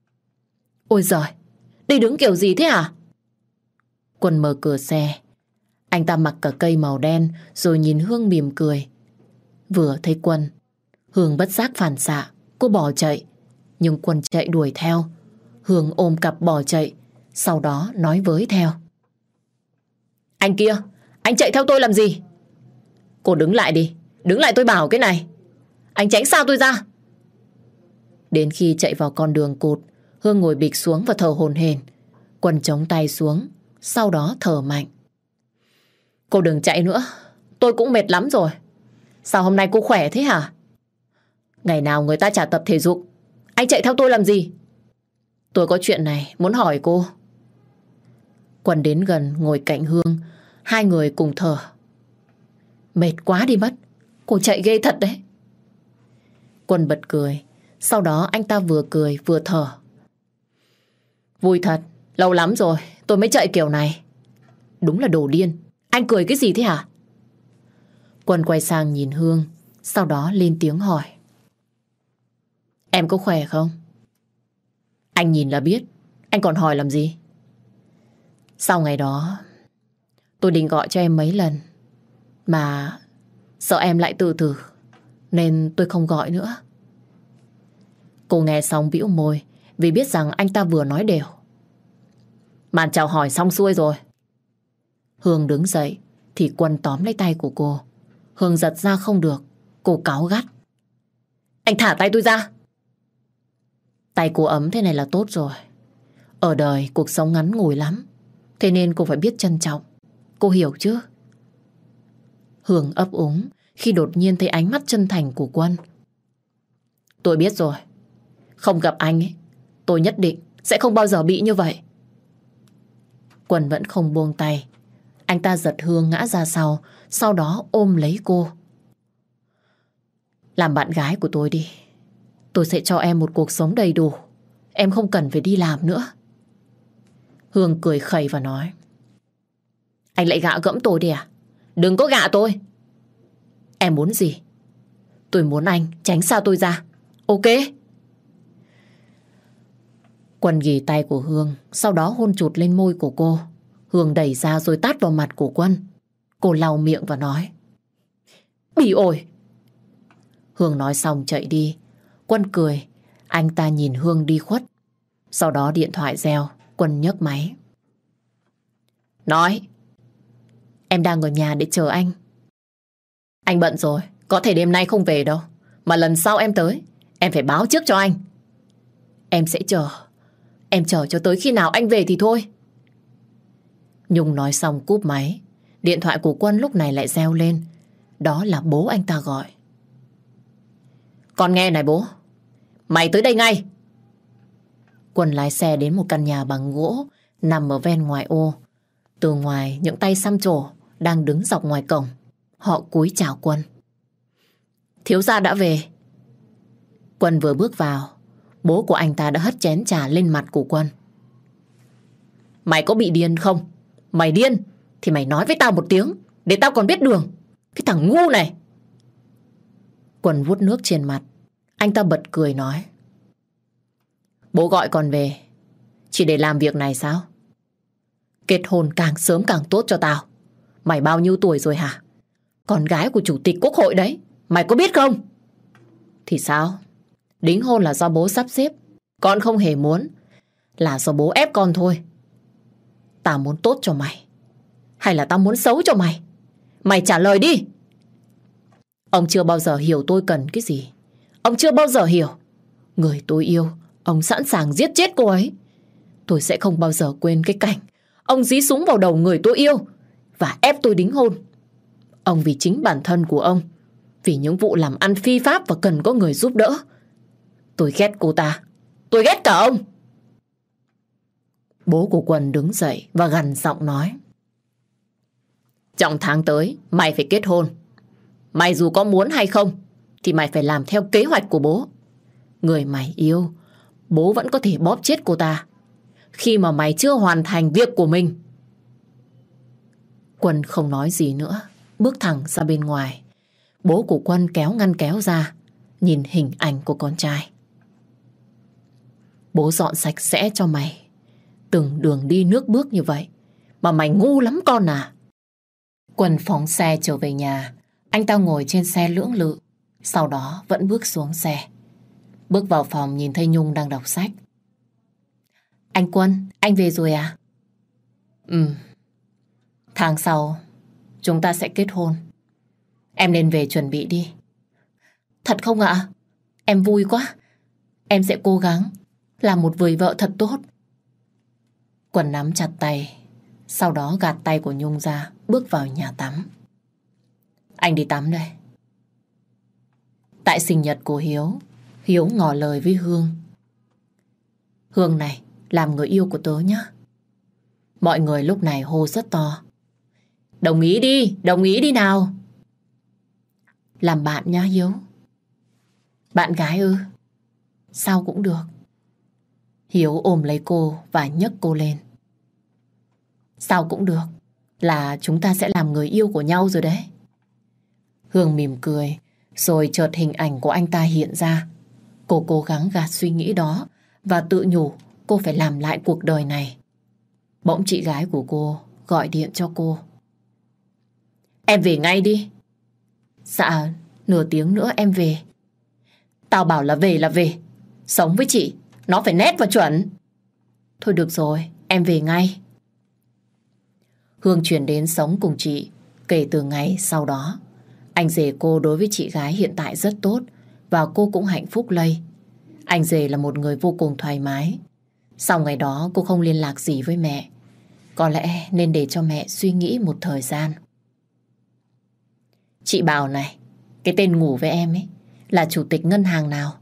Ôi giời, đi đứng kiểu gì thế hả? Quân mở cửa xe. Anh ta mặc cả cây màu đen, rồi nhìn Hương mỉm cười. Vừa thấy Quân, Hương bất giác phản xạ, cô bỏ chạy. Nhưng Quân chạy đuổi theo. Hương ôm cặp bỏ chạy, sau đó nói với theo. Anh kia, anh chạy theo tôi làm gì? Cô đứng lại đi, đứng lại tôi bảo cái này. Anh tránh xa tôi ra. Đến khi chạy vào con đường cụt, Hương ngồi bịch xuống và thở hổn hển. Quân chống tay xuống, sau đó thở mạnh. Cô đừng chạy nữa, tôi cũng mệt lắm rồi. Sao hôm nay cô khỏe thế hả? Ngày nào người ta chả tập thể dục, anh chạy theo tôi làm gì? Tôi có chuyện này muốn hỏi cô. Quân đến gần ngồi cạnh Hương, hai người cùng thở. Mệt quá đi mất, cô chạy ghê thật đấy. Quân bật cười, sau đó anh ta vừa cười vừa thở. Vui thật, lâu lắm rồi tôi mới chạy kiểu này. Đúng là đồ điên, anh cười cái gì thế hả? Quân quay sang nhìn Hương, sau đó lên tiếng hỏi. Em có khỏe không? Anh nhìn là biết, anh còn hỏi làm gì? Sau ngày đó, tôi định gọi cho em mấy lần, mà sợ em lại tự tử, nên tôi không gọi nữa. Cô nghe xong bĩu môi, vì biết rằng anh ta vừa nói đều. Màn chào hỏi xong xuôi rồi. Hương đứng dậy, thì Quân tóm lấy tay của cô. Hương giật ra không được, cô cáu gắt. Anh thả tay tôi ra. Tay cô ấm thế này là tốt rồi. Ở đời cuộc sống ngắn ngủi lắm, thế nên cô phải biết trân trọng. Cô hiểu chứ? Hương ấp úng khi đột nhiên thấy ánh mắt chân thành của Quân. Tôi biết rồi. Không gặp anh ấy, tôi nhất định sẽ không bao giờ bị như vậy. Quân vẫn không buông tay. Anh ta giật Hương ngã ra sau đó ôm lấy cô. Làm bạn gái của tôi đi. Tôi sẽ cho em một cuộc sống đầy đủ. Em không cần phải đi làm nữa. Hương cười khẩy và nói. Anh lại gạ gẫm tôi đi à? Đừng có gạ tôi. Em muốn gì? Tôi muốn anh tránh xa tôi ra. Ok? Quân ghì tay của Hương, sau đó hôn chụt lên môi của cô. Hương đẩy ra rồi tát vào mặt của Quân. Cô lau miệng và nói: "Bỉ ổi!" Hương nói xong chạy đi. Quân cười. Anh ta nhìn Hương đi khuất. Sau đó điện thoại reo. Quân nhấc máy. "Nói." "Em đang ở nhà để chờ anh." "Anh bận rồi, có thể đêm nay không về đâu. Mà lần sau em tới, em phải báo trước cho anh." "Em sẽ chờ. Em chờ cho tới khi nào anh về thì thôi." Nhung nói xong cúp máy. Điện thoại của Quân lúc này lại reo lên. Đó là bố anh ta gọi. "Con nghe này bố. Mày tới đây ngay." Quân lái xe đến một căn nhà bằng gỗ nằm ở ven ngoại ô. Từ ngoài, những tay xăm trổ đang đứng dọc ngoài cổng. Họ cúi chào Quân. "Thiếu gia đã về." Quân vừa bước vào, bố của anh ta đã hất chén trà lên mặt của Quân. "Mày có bị điên không? Mày điên thì mày nói với tao một tiếng, để tao còn biết đường. Cái thằng ngu này." Quân vuốt nước trên mặt. Anh ta bật cười nói: "Bố gọi con về chỉ để làm việc này sao? Kết hôn càng sớm càng tốt cho tao. Mày bao nhiêu tuổi rồi hả? Con gái của chủ tịch quốc hội đấy, mày có biết không?" "Thì sao? Đính hôn là do bố sắp xếp. Con không hề muốn. Là do bố ép con thôi. Tao muốn tốt cho mày, hay là tao muốn xấu cho mày? Mày trả lời đi." "Ông chưa bao giờ hiểu tôi cần cái gì. Ông chưa bao giờ hiểu. Người tôi yêu, ông sẵn sàng giết chết cô ấy. Tôi sẽ không bao giờ quên cái cảnh ông dí súng vào đầu người tôi yêu và ép tôi đính hôn. Ông vì chính bản thân của ông, vì những vụ làm ăn phi pháp và cần có người giúp đỡ. Tôi ghét cô ta. Tôi ghét cả ông." Bố của Quân đứng dậy và gằn giọng nói: "Trong tháng tới mày phải kết hôn. Mày dù có muốn hay không thì mày phải làm theo kế hoạch của bố. Người mày yêu, bố vẫn có thể bóp chết cô ta khi mà mày chưa hoàn thành việc của mình." Quân không nói gì nữa, bước thẳng ra bên ngoài. Bố của Quân kéo ngăn kéo ra, nhìn hình ảnh của con trai. "Bố dọn sạch sẽ cho mày. Từng đường đi nước bước như vậy mà mày ngu lắm con à." Quân phóng xe trở về nhà. Anh ta ngồi trên xe lưỡng lự, sau đó vẫn bước xuống xe. Bước vào phòng nhìn thấy Nhung đang đọc sách. "Anh Quân, anh về rồi à?" "Ừ. Tháng sau chúng ta sẽ kết hôn. Em nên về chuẩn bị đi." "Thật không ạ? Em vui quá. Em sẽ cố gắng làm một người vợ thật tốt." Quân nắm chặt tay, sau đó gạt tay của Nhung ra, bước vào nhà tắm. "Anh đi tắm đây." Tại sinh nhật của Hiếu, Hiếu ngỏ lời với Hương: "Hương này, làm người yêu của tớ nhé." Mọi người lúc này hô rất to: đồng ý đi nào." "Làm bạn nhá Hiếu." "Bạn gái ư? Sao cũng được." Hiếu ôm lấy cô và nhấc cô lên. "Sao cũng được là chúng ta sẽ làm người yêu của nhau rồi đấy." Hương mỉm cười, rồi chợt hình ảnh của anh ta hiện ra. Cô cố gắng gạt suy nghĩ đó và tự nhủ cô phải làm lại cuộc đời này. Bỗng chị gái của cô gọi điện cho cô: "Em về ngay đi." "Dạ, nửa tiếng nữa em về." "Tao bảo là về là về. Sống với chị, nó phải nét và chuẩn." "Thôi được rồi, em về ngay." Hương chuyển đến sống cùng chị. Kể từ ngày sau đó, anh rể cô đối với chị gái hiện tại rất tốt và cô cũng hạnh phúc lây. Anh rể là một người vô cùng thoải mái. Sau ngày đó cô không liên lạc gì với mẹ. Có lẽ nên để cho mẹ suy nghĩ một thời gian. "Chị bảo này, cái tên ngủ với em ấy là chủ tịch ngân hàng nào?"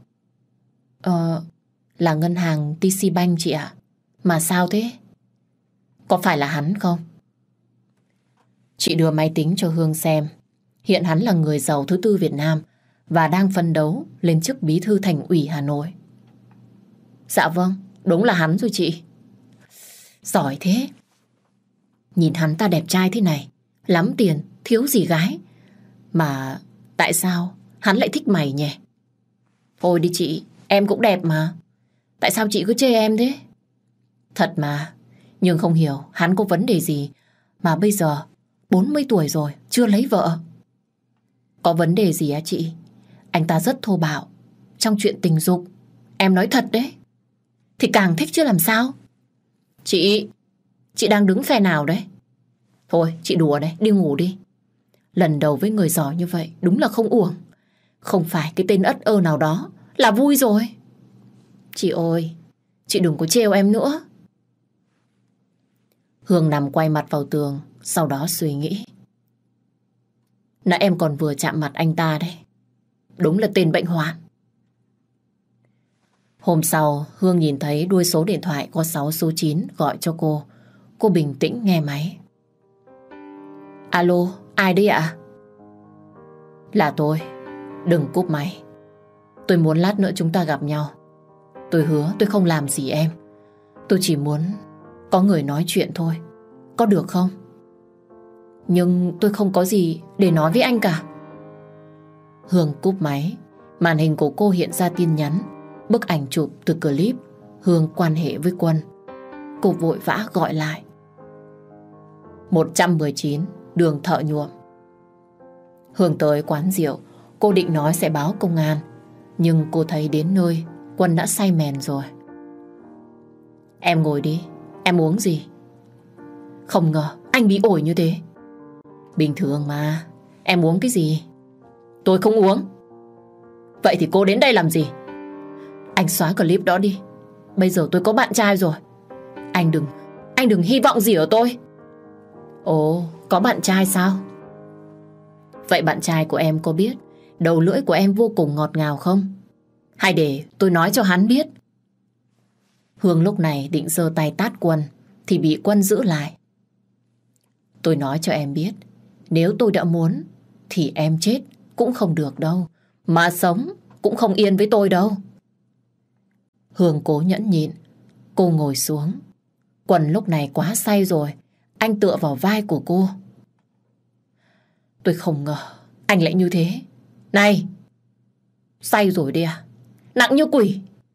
Là ngân hàng TCBank chị ạ." "Mà sao thế? Có phải là hắn không?" Chị đưa máy tính cho Hương xem. Hiện hắn là người giàu thứ tư Việt Nam và đang phấn đấu lên chức bí thư thành ủy Hà Nội. "Dạ vâng, đúng là hắn rồi chị." "Giỏi thế. Nhìn hắn ta đẹp trai thế này, lắm tiền, thiếu gì gái. Mà tại sao hắn lại thích mày nhỉ?" "Thôi đi chị, em cũng đẹp mà. Tại sao chị cứ chê em thế?" Thật mà, nhưng không hiểu hắn có vấn đề gì mà bây giờ 40 tuổi rồi chưa lấy vợ. Có vấn đề gì á chị? Anh ta rất thô bạo trong chuyện tình dục. Em nói thật đấy. Thì càng thích chứ làm sao. Chị đang đứng phe nào đấy? Thôi chị đùa đấy, đi ngủ đi. Lần đầu với người giỏi như vậy đúng là không uổng. Không phải cái tên ất ơ nào đó là vui rồi. Chị ơi, chị đừng có trêu em nữa. Hương nằm quay mặt vào tường, sau đó suy nghĩ. Nãy em còn vừa chạm mặt anh ta đấy. Đúng là tên bệnh hoạn. Hôm sau, Hương nhìn thấy đuôi số điện thoại có 6 số 9 gọi cho cô. Cô bình tĩnh nghe máy. Alo, ai đấy ạ? Là tôi. Đừng cúp máy. Tôi muốn lát nữa chúng ta gặp nhau. Tôi hứa tôi không làm gì em. Tôi chỉ muốn có người nói chuyện thôi. Có được không? Nhưng tôi không có gì để nói với anh cả. Hương cúp máy. Màn hình của cô hiện ra tin nhắn, bức ảnh chụp từ clip Hương quan hệ với Quân. Cô vội vã gọi lại. 119 đường Thợ Nhuộm. Hương tới quán rượu. Cô định nói sẽ báo công an, nhưng cô thấy đến nơi Quân đã say mèn rồi. Em ngồi đi. Em uống gì? Không ngờ anh bị ổi như thế. Bình thường mà. Em uống cái gì? Tôi không uống. Vậy thì cô đến đây làm gì? Anh xóa clip đó đi. Bây giờ tôi có bạn trai rồi. Anh đừng hy vọng gì ở tôi. Ồ, có bạn trai sao? Vậy bạn trai của em có biết đầu lưỡi của em vô cùng ngọt ngào không? Hay để tôi nói cho hắn biết? Hương lúc này định giơ tay tát Quân thì bị Quân giữ lại. Tôi nói cho em biết, nếu tôi đã muốn thì em chết cũng không được đâu, mà sống cũng không yên với tôi đâu. Hương cố nhẫn nhịn. Cô ngồi xuống. Quân lúc này quá say rồi. Anh tựa vào vai của cô. Tôi không ngờ anh lại như thế. Này, say rồi đi à? Nặng như quỷ.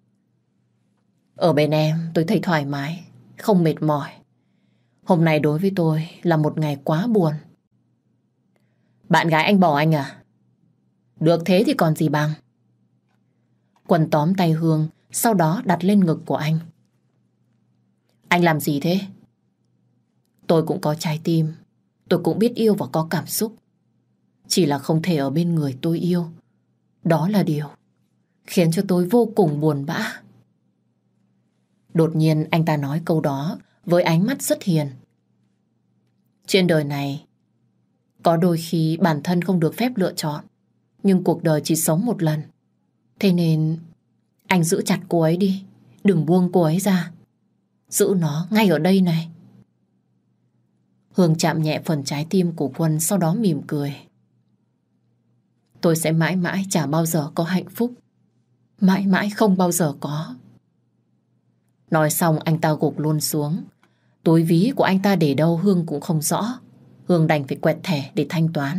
Ở bên em tôi thấy thoải mái, không mệt mỏi. Hôm nay đối với tôi là một ngày quá buồn. Bạn gái anh bỏ anh à? Được thế thì còn gì bằng. Quân tóm tay Hương, sau đó đặt lên ngực của anh. Anh làm gì thế? Tôi cũng có trái tim. Tôi cũng biết yêu và có cảm xúc. Chỉ là không thể ở bên người tôi yêu. Đó là điều khiến cho tôi vô cùng buồn bã. Đột nhiên anh ta nói câu đó với ánh mắt rất hiền. Trên đời này có đôi khi bản thân không được phép lựa chọn, nhưng cuộc đời chỉ sống một lần. Thế nên anh giữ chặt cô ấy đi. Đừng buông cô ấy ra. Giữ nó ngay ở đây này. Hương chạm nhẹ phần trái tim của Quân, sau đó mỉm cười. Tôi sẽ mãi mãi chả bao giờ có hạnh phúc. Mãi mãi không bao giờ có. Nói xong anh ta gục luôn xuống. Túi ví của anh ta để đâu Hương cũng không rõ. Hương đành phải quẹt thẻ để thanh toán.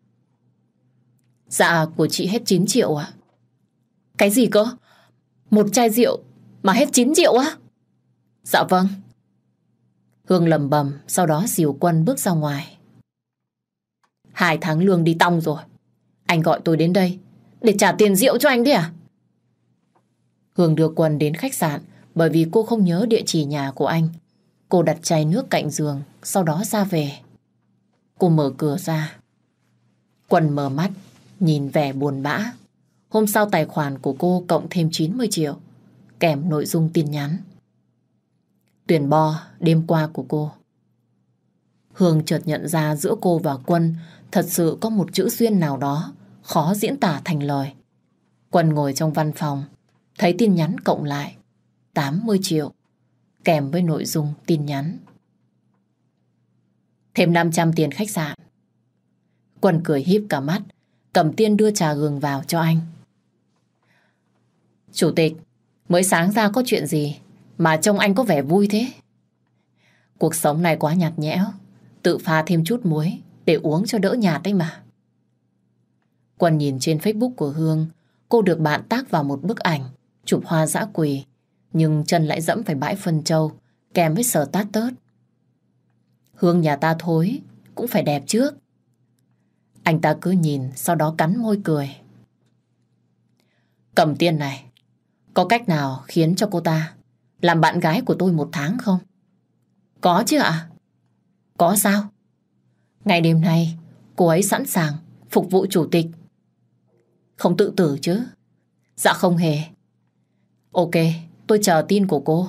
Dạ, của chị hết 9 triệu ạ. Cái gì cơ? Một chai rượu mà hết 9 triệu á? Dạ vâng. Hương lầm bầm, sau đó dìu Quân bước ra ngoài. 2 tháng lương đi tong rồi. Anh gọi tôi đến đây để trả tiền rượu cho anh đấy à? Hương đưa Quân đến khách sạn bởi vì cô không nhớ địa chỉ nhà của anh. Cô đặt chai nước cạnh giường, sau đó ra về. Cô mở cửa ra. Quân mở mắt, nhìn vẻ buồn bã. Hôm sau tài khoản của cô cộng thêm 90 triệu, kèm nội dung tin nhắn. Tuyển bo đêm qua của cô. Hương chợt nhận ra giữa cô và Quân thật sự có một chữ duyên nào đó khó diễn tả thành lời. Quân ngồi trong văn phòng, thấy tin nhắn cộng lại 80 triệu, kèm với nội dung tin nhắn. Thêm 500 tiền khách sạn. Quân cười híp cả mắt, cầm tiền đưa trà gừng vào cho anh. Chủ tịch, mới sáng ra có chuyện gì mà trông anh có vẻ vui thế? Cuộc sống này quá nhạt nhẽo, tự pha thêm chút muối để uống cho đỡ nhạt đấy mà. Quân nhìn trên Facebook của Hương, cô được bạn tác vào một bức ảnh chụp hoa dã quỳ, nhưng chân lại dẫm phải bãi phân trâu kèm với sờ tát tớt. Hương nhà ta thối, cũng phải đẹp trước. Anh ta cứ nhìn, sau đó cắn môi cười. Cầm tiền này, có cách nào khiến cho cô ta làm bạn gái của tôi 1 tháng không? Có chứ ạ. Có sao? Ngày đêm nay, cô ấy sẵn sàng phục vụ chủ tịch. Không tự tử chứ? Dạ không hề. Ok, tôi chờ tin của cô.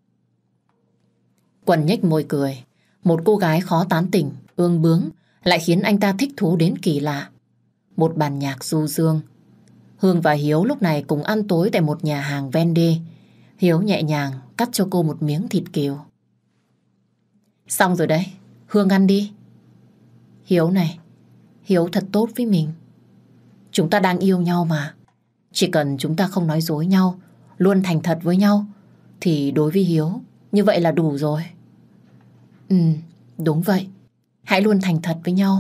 Quân nhếch môi cười. Một cô gái khó tán tỉnh, ương bướng lại khiến anh ta thích thú đến kỳ lạ. Một bản nhạc du dương. Hương và Hiếu lúc này cùng ăn tối tại một nhà hàng ven đê. Hiếu nhẹ nhàng cắt cho cô một miếng thịt cừu. Xong rồi đấy, Hương ăn đi. Hiếu này, Hiếu thật tốt với mình. Chúng ta đang yêu nhau mà. Chỉ cần chúng ta không nói dối nhau, luôn thành thật với nhau, thì đối với Hiếu, như vậy là đủ rồi. Đúng vậy. Hãy luôn thành thật với nhau.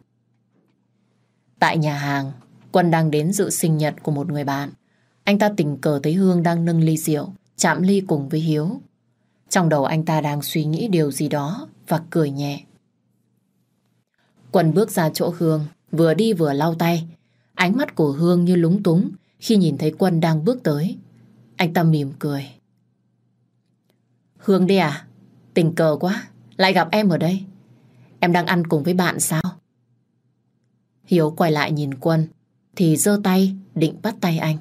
Tại nhà hàng, Quân đang đến dự sinh nhật của một người bạn. Anh ta tình cờ thấy Hương đang nâng ly rượu, chạm ly cùng với Hiếu. Trong đầu anh ta đang suy nghĩ điều gì đó và cười nhẹ. Quân bước ra chỗ Hương, vừa đi vừa lau tay. Ánh mắt của Hương như lúng túng khi nhìn thấy Quân đang bước tới. Anh ta mỉm cười. Hương đi à? Tình cờ quá, lại gặp em ở đây. Em đang ăn cùng với bạn sao? Hiếu quay lại nhìn Quân thì giơ tay định bắt tay anh.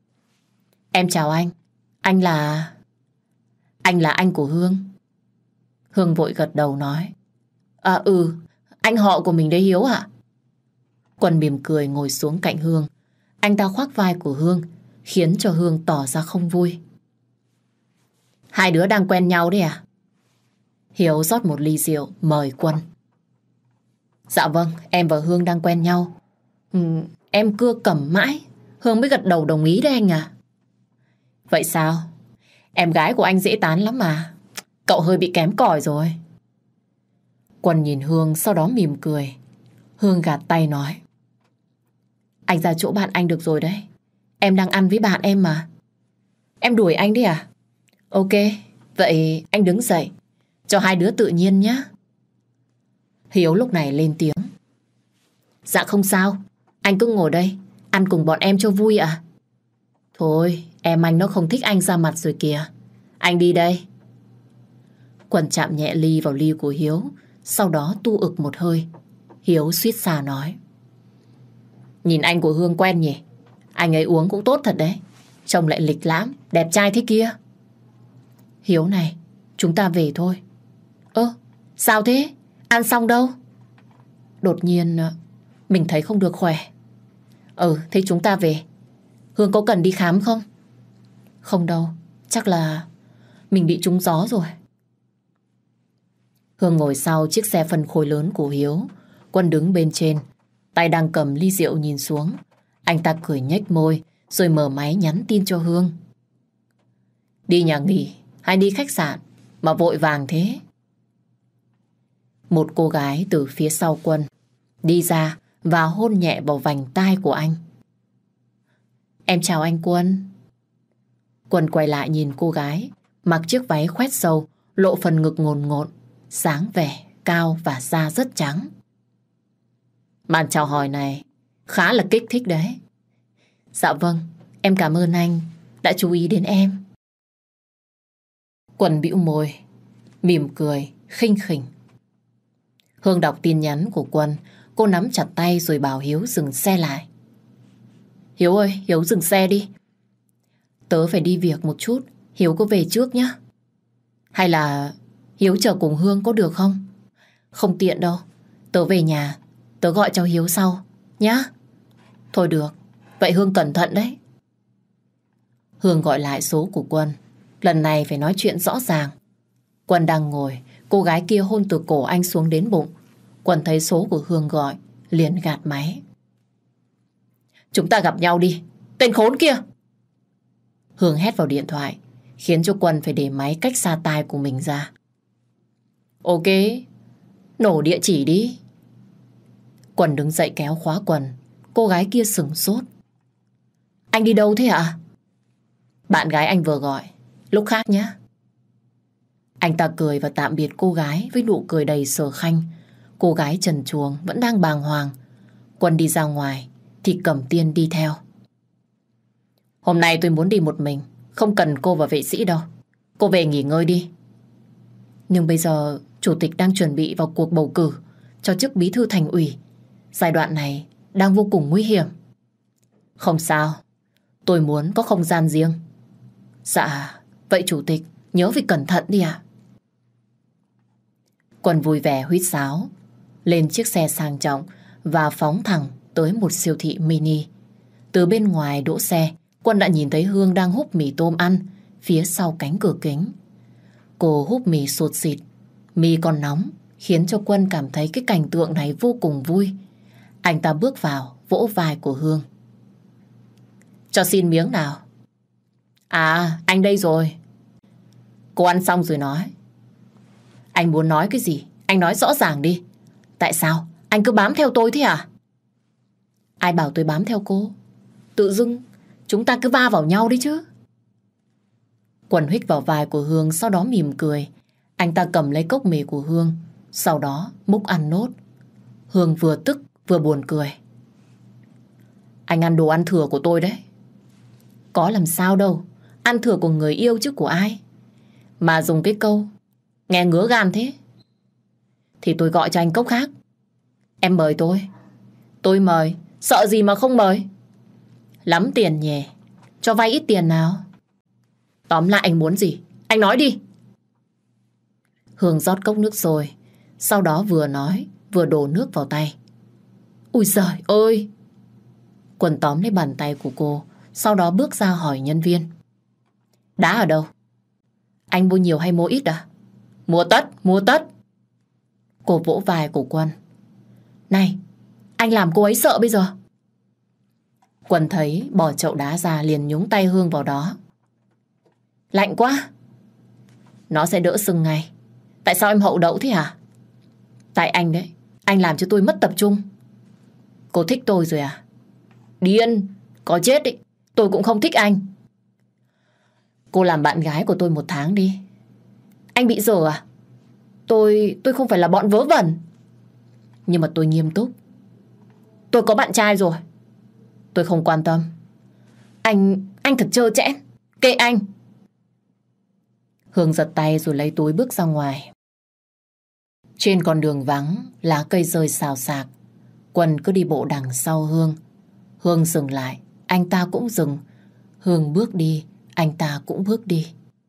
Em chào anh. Anh là... Anh là anh của Hương. Hương vội gật đầu nói. Anh họ của mình đấy Hiếu ạ. Quân mỉm cười ngồi xuống cạnh Hương. Anh ta khoác vai của Hương, khiến cho Hương tỏ ra không vui. Hai đứa đang quen nhau đấy à? Hiếu rót một ly rượu mời Quân. Dạ vâng, em và Hương đang quen nhau. Em cưa cẩm mãi, Hương mới gật đầu đồng ý đấy anh à. Vậy sao? Em gái của anh dễ tán lắm mà. Cậu hơi bị kém cỏi rồi. Quân nhìn Hương sau đó mỉm cười. Hương gạt tay nói. Anh ra chỗ bạn anh được rồi đấy. Em đang ăn với bạn em mà. Em đuổi anh đi à? Ok, vậy anh đứng dậy. Cho hai đứa tự nhiên nhé. Hiếu lúc này lên tiếng. Dạ không sao. Anh cứ ngồi đây, ăn cùng bọn em cho vui ạ. Thôi, em anh nó không thích anh ra mặt rồi kìa. Anh đi đây. Quân chạm nhẹ ly vào ly của Hiếu, sau đó tu ực một hơi. Hiếu suýt xa nói. Nhìn anh của Hương quen nhỉ? Anh ấy uống cũng tốt thật đấy. Trông lại lịch lãm, đẹp trai thế kia. Hiếu này, chúng ta về thôi. Sao thế? Ăn xong đâu? Đột nhiên mình thấy không được khỏe. Thế chúng ta về. Hương có cần đi khám không? Không đâu, chắc là mình bị trúng gió rồi. Hương ngồi sau chiếc xe phân khối lớn của Hiếu. Quân đứng bên trên, tay đang cầm ly rượu nhìn xuống. Anh ta cười nhếch môi rồi mở máy nhắn tin cho Hương. Đi nhà nghỉ hay đi khách sạn mà vội vàng thế? Một cô gái từ phía sau Quân đi ra và hôn nhẹ vào vành tai của anh. Em chào anh Quân. Quân quay lại nhìn cô gái mặc chiếc váy khoét sâu, lộ phần ngực ngồn ngộn, sáng vẻ, cao và da rất trắng. Màn chào hỏi này khá là kích thích đấy. Dạ vâng, em cảm ơn anh đã chú ý đến em. Quân bĩu môi, mỉm cười, khinh khỉnh. Hương đọc tin nhắn của Quân, cô nắm chặt tay rồi bảo Hiếu dừng xe lại. Hiếu ơi, Hiếu dừng xe đi. Tớ phải đi việc một chút, Hiếu có về trước nhé. Hay là Hiếu chờ cùng Hương có được không? Không tiện đâu, tớ về nhà, tớ gọi cho Hiếu sau, nhá. Thôi được, vậy Hương cẩn thận đấy. Hương gọi lại số của Quân, lần này phải nói chuyện rõ ràng. Quân đang ngồi, cô gái kia hôn từ cổ anh xuống đến bụng. Quân thấy số của Hương gọi, liền gạt máy. Chúng ta gặp nhau đi, tên khốn kia. Hương hét vào điện thoại, khiến cho Quân phải để máy cách xa tai của mình ra. Ok, nổ địa chỉ đi. Quân đứng dậy kéo khóa quần. Cô gái kia sửng sốt. Anh đi đâu thế ạ? Bạn gái anh vừa gọi, lúc khác nhé. Anh ta cười và tạm biệt cô gái với nụ cười đầy sở khanh. Cô gái trần truồng vẫn đang bàng hoàng. Quân đi ra ngoài thì Cẩm Tiên đi theo. Hôm nay tôi muốn đi một mình, không cần cô và vệ sĩ đâu. Cô về nghỉ ngơi đi. Nhưng bây giờ chủ tịch đang chuẩn bị vào cuộc bầu cử cho chức bí thư thành ủy. Giai đoạn này đang vô cùng nguy hiểm. Không sao, tôi muốn có không gian riêng. Dạ, vậy chủ tịch nhớ phải cẩn thận đi ạ. Quân vui vẻ huýt sáo, lên chiếc xe sang trọng và phóng thẳng tới một siêu thị mini. Từ bên ngoài đỗ xe, Quân đã nhìn thấy Hương đang húp mì tôm ăn phía sau cánh cửa kính. Cô húp mì sột xịt, mì còn nóng, khiến cho Quân cảm thấy cái cảnh tượng này vô cùng vui. Anh ta bước vào, vỗ vai của Hương. Cho xin miếng nào. À, anh đây rồi. Cô ăn xong rồi nói. Anh muốn nói cái gì? Anh nói rõ ràng đi. Tại sao? Anh cứ bám theo tôi thế à? Ai bảo tôi bám theo cô? Tự dưng chúng ta cứ va vào nhau đi chứ. Quân huých vào vai của Hương, sau đó mỉm cười. Anh ta cầm lấy cốc mì của Hương, sau đó múc ăn nốt. Hương vừa tức vừa buồn cười. Anh ăn đồ ăn thừa của tôi đấy. Có làm sao đâu, ăn thừa của người yêu chứ của ai. Mà dùng cái câu nghe ngứa gan thế. Thì tôi gọi cho anh cốc khác. Em mời tôi. Tôi mời, sợ gì mà không mời. Lắm tiền nhỉ, cho vay ít tiền nào. Tóm lại anh muốn gì, anh nói đi. Hương rót cốc nước rồi, sau đó vừa nói vừa đổ nước vào tay. Ui giời ơi. Quân tóm lấy bàn tay của cô, sau đó bước ra hỏi nhân viên. Đá ở đâu? Anh mua nhiều hay mua ít à? Mua tất, mua tất. Cô vỗ vai của Quân. Này, anh làm cô ấy sợ bây giờ. Quân thấy bỏ chậu đá ra liền nhúng tay Hương vào đó. Lạnh quá. Nó sẽ đỡ sưng ngay. Tại sao em hậu đậu thế hả? Tại anh đấy, anh làm cho tôi mất tập trung. Cô thích tôi rồi à? Điên, có chết ý, tôi cũng không thích anh. Cô làm bạn gái của tôi 1 tháng đi. Anh bị dở à? Tôi không phải là bọn vớ vẩn. Nhưng mà tôi nghiêm túc. Tôi có bạn trai rồi. Tôi không quan tâm. Anh thật trơ trẽn. Kệ anh. Hương giật tay rồi lấy túi bước ra ngoài. Trên con đường vắng, lá cây rơi xào xạc. Quân cứ đi bộ đằng sau Hương. Hương dừng lại, anh ta cũng dừng. Hương bước đi, anh ta cũng bước đi.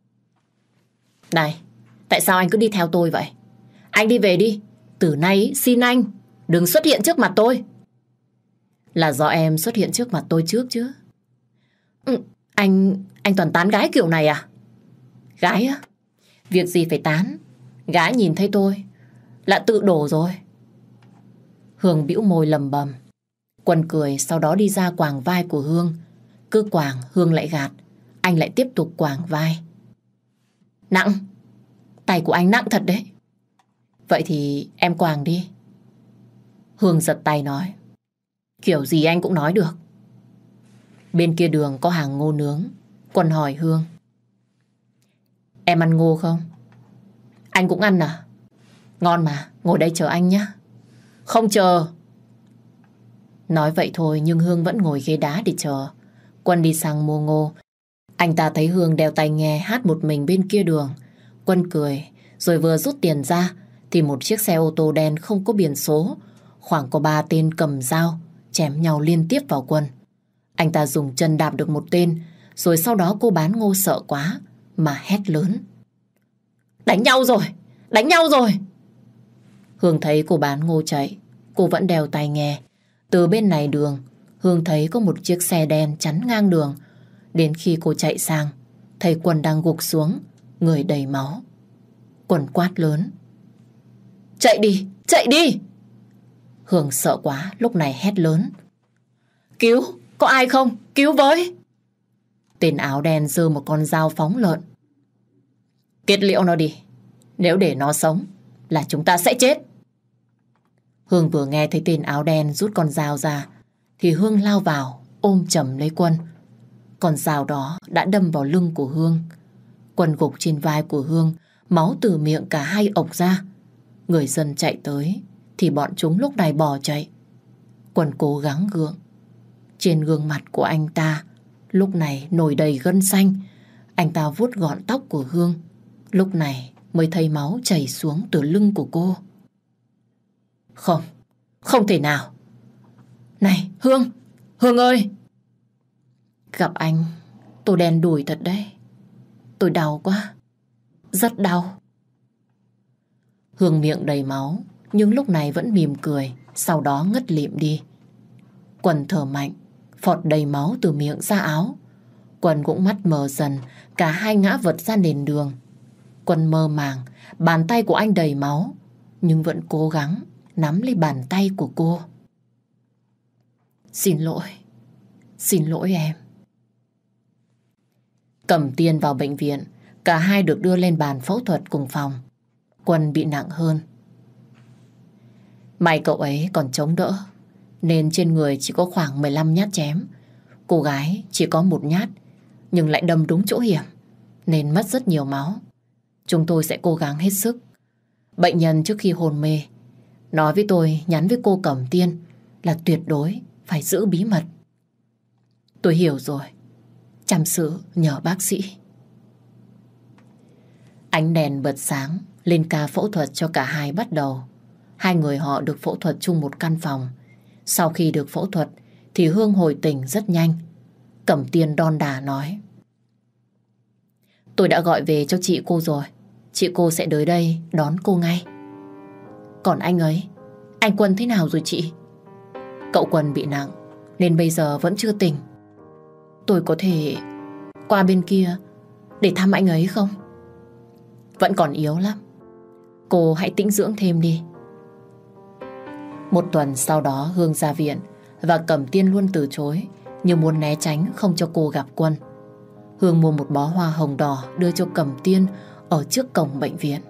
Này, tại sao anh cứ đi theo tôi vậy? Anh đi về đi. Từ nay xin anh đừng xuất hiện trước mặt tôi. Là do em xuất hiện trước mặt tôi trước chứ. Anh toàn tán gái kiểu này à? Gái á? Việc gì phải tán. Gái nhìn thấy tôi là tự đổ rồi. Hương bĩu môi lầm bầm. Quân cười, sau đó đi ra quàng vai của Hương. Cứ quàng Hương lại gạt. Anh lại tiếp tục quàng vai. Nặng. Tay của anh nặng thật đấy. Vậy thì em quàng đi. Hương giật tay nói. Kiểu gì anh cũng nói được. Bên kia đường có hàng ngô nướng. Quân hỏi Hương. Em ăn ngô không? Anh cũng ăn à? Ngon mà, ngồi đây chờ anh nhé. Không chờ. Nói vậy thôi nhưng Hương vẫn ngồi ghế đá để chờ. Quân đi sang mua ngô. Anh ta thấy Hương đeo tai nghe hát một mình bên kia đường. Quân cười, rồi vừa rút tiền ra thì một chiếc xe ô tô đen không có biển số. Khoảng có 3 tên cầm dao chém nhau liên tiếp vào Quân. Anh ta dùng chân đạp được một tên, rồi sau đó cô bán ngô sợ quá mà hét lớn. Đánh nhau rồi! Đánh nhau rồi! Hương thấy cô bán ngô chạy, cô vẫn đeo tai nghe. Từ bên này đường, Hương thấy có một chiếc xe đen chắn ngang đường. Đến khi cô chạy sang, thấy Quân đang gục xuống, người đầy máu. Quân quát lớn. Chạy đi! Chạy đi! Hương sợ quá, lúc này hét lớn. Cứu! Có ai không? Cứu với! Tên áo đen giơ một con dao phóng lợn. Kết liễu nó đi. Nếu để nó sống là chúng ta sẽ chết. Hương vừa nghe thấy tên áo đen rút con dao ra thì Hương lao vào ôm chầm lấy Quân. Con dao đó đã đâm vào lưng của Hương. Quân gục trên vai của Hương, máu từ miệng cả hai ộc ra. Người dân chạy tới thì bọn chúng lúc này bỏ chạy. Quân cố gắng gượng. Trên gương mặt của anh ta lúc này nổi đầy gân xanh. Anh ta vuốt gọn tóc của Hương. Lúc này mới thấy máu chảy xuống từ lưng của cô. Không, không thể nào. Này, Hương, Hương ơi! Gặp anh, tôi đen đủi thật đấy. Tôi đau quá, rất đau. Hương miệng đầy máu, nhưng lúc này vẫn mỉm cười, sau đó ngất lịm đi. Quân thở mạnh, phọt đầy máu từ miệng ra áo. Quân cũng mắt mờ dần, cả hai ngã vật ra nền đường. Quân mơ màng, bàn tay của anh đầy máu, nhưng vẫn cố gắng nắm lấy bàn tay của cô. Xin lỗi em. Cẩm Tiên vào bệnh viện, cả hai được đưa lên bàn phẫu thuật cùng phòng. Quân bị nặng hơn. May cậu ấy còn chống đỡ, nên trên người chỉ có khoảng 15 nhát chém. Cô gái chỉ có 1 nhát, nhưng lại đâm đúng chỗ hiểm, nên mất rất nhiều máu. Chúng tôi sẽ cố gắng hết sức. Bệnh nhân trước khi hôn mê nói với tôi, nhắn với cô Cẩm Tiên là tuyệt đối phải giữ bí mật. Tôi hiểu rồi. Chăm sự nhờ bác sĩ. Ánh đèn bật sáng, lên ca phẫu thuật cho cả hai bắt đầu. Hai người họ được phẫu thuật chung một căn phòng. Sau khi được phẫu thuật thì Hương hồi tỉnh rất nhanh. Cẩm Tiên đon đả nói: Tôi đã gọi về cho chị cô rồi. Chị cô sẽ tới đây đón cô ngay. Còn anh ấy, anh Quân thế nào rồi chị? Cậu Quân bị nặng nên bây giờ vẫn chưa tỉnh. Tôi có thể qua bên kia để thăm anh ấy không? Vẫn còn yếu lắm. Cô hãy tĩnh dưỡng thêm đi. 1 tuần sau đó Hương ra viện và Cẩm Tiên luôn từ chối, như muốn né tránh không cho cô gặp Quân. Hương mua một bó hoa hồng đỏ đưa cho Cẩm Tiên ở trước cổng bệnh viện.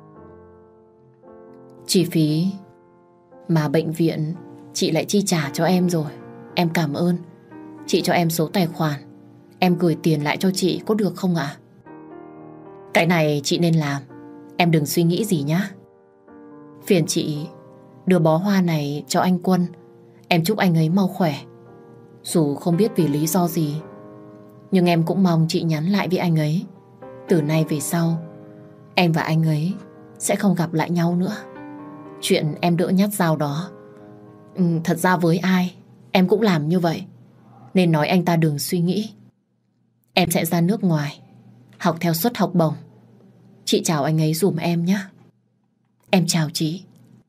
Chi phí mà bệnh viện chị lại chi trả cho em rồi. Em cảm ơn. Chị cho em số tài khoản, em gửi tiền lại cho chị có được không ạ? Cái này chị nên làm. Em đừng suy nghĩ gì nhá. Phiền chị đưa bó hoa này cho anh Quân. Em chúc anh ấy mau khỏe. Dù không biết vì lý do gì, nhưng em cũng mong chị nhắn lại với anh ấy. Từ nay về sau, em và anh ấy sẽ không gặp lại nhau nữa. Chuyện em đỡ nhát dao đó, thật ra với ai em cũng làm như vậy, nên nói anh ta đừng suy nghĩ. Em sẽ ra nước ngoài học theo suất học bổng. Chị chào anh ấy giùm em nhé. Em chào chị.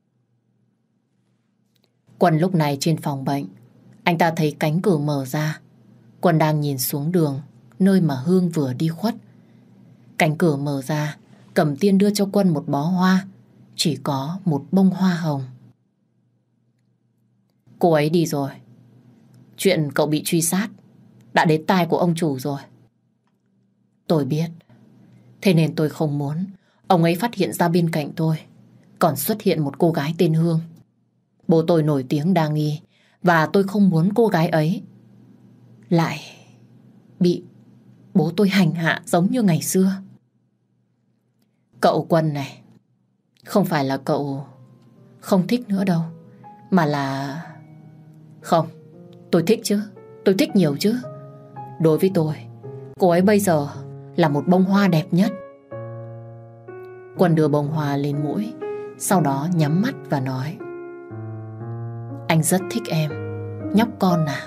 Quân lúc này trên phòng bệnh, anh ta thấy cánh cửa mở ra. Quân đang nhìn xuống đường, nơi mà Hương vừa đi khuất. Cánh cửa mở ra, Cẩm Tiên đưa cho Quân một bó hoa, chỉ có một bông hoa hồng. Cô ấy đi rồi. Chuyện cậu bị truy sát đã đến tai của ông chủ rồi. Tôi biết. Thế nên tôi không muốn ông ấy phát hiện ra bên cạnh tôi còn xuất hiện một cô gái tên Hương. Bố tôi nổi tiếng đa nghi, và tôi không muốn cô gái ấy lại bị bố tôi hành hạ giống như ngày xưa. Cậu Quân này, không phải là cậu không thích nữa đâu, mà là... Không, tôi thích chứ. Tôi thích nhiều chứ. Đối với tôi, cô ấy bây giờ là một bông hoa đẹp nhất. Quân đưa bông hoa lên mũi, sau đó nhắm mắt và nói: Anh rất thích em, nhóc con à.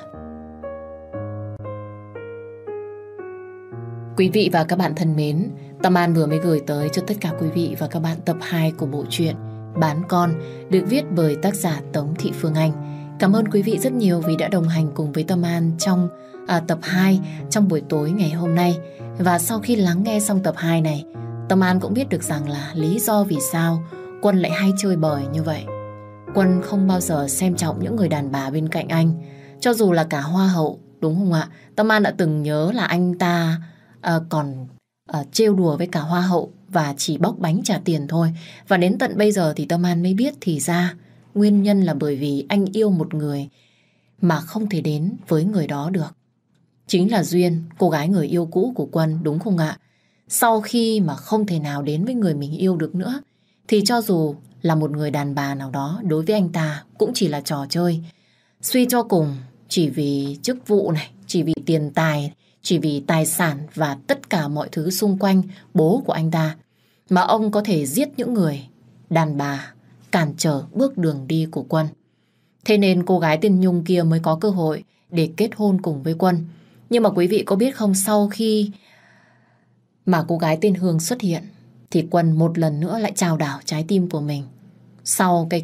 Quý vị và các bạn thân mến, Tâm An vừa mới gửi tới cho tất cả quý vị và các bạn tập 2 của bộ truyện Bán Con, được viết bởi tác giả Tống Thị Phương Anh. Cảm ơn quý vị rất nhiều vì đã đồng hành cùng với Tâm An trong tập 2 trong buổi tối ngày hôm nay. Và sau khi lắng nghe xong tập 2 này, Tâm An cũng biết được rằng là lý do vì sao Quân lại hay chơi bời như vậy. Quân không bao giờ xem trọng những người đàn bà bên cạnh anh, cho dù là cả hoa hậu, đúng không ạ? Tâm An đã từng nhớ là anh ta còn trêu đùa với cả hoa hậu và chỉ bóc bánh trả tiền thôi. Và đến tận bây giờ thì Tâm An mới biết thì ra nguyên nhân là bởi vì anh yêu một người mà không thể đến với người đó được. Chính là Duyên, cô gái người yêu cũ của Quân, đúng không ạ? sau khi mà không thể nào đến với người mình yêu được nữa, thì cho dù là một người đàn bà nào đó đối với anh ta cũng chỉ là trò chơi. Suy cho cùng, chỉ vì chức vụ này, chỉ vì tiền tài, chỉ vì tài sản và tất cả mọi thứ xung quanh bố của anh ta, mà ông có thể giết những người đàn bà cản trở bước đường đi của Quân. Thế nên cô gái tên Nhung kia mới có cơ hội để kết hôn cùng với Quân. Nhưng mà quý vị có biết không, sau khi mà cô gái tên Hương xuất hiện, thì Quân một lần nữa lại chao đảo trái tim của mình. Sau cái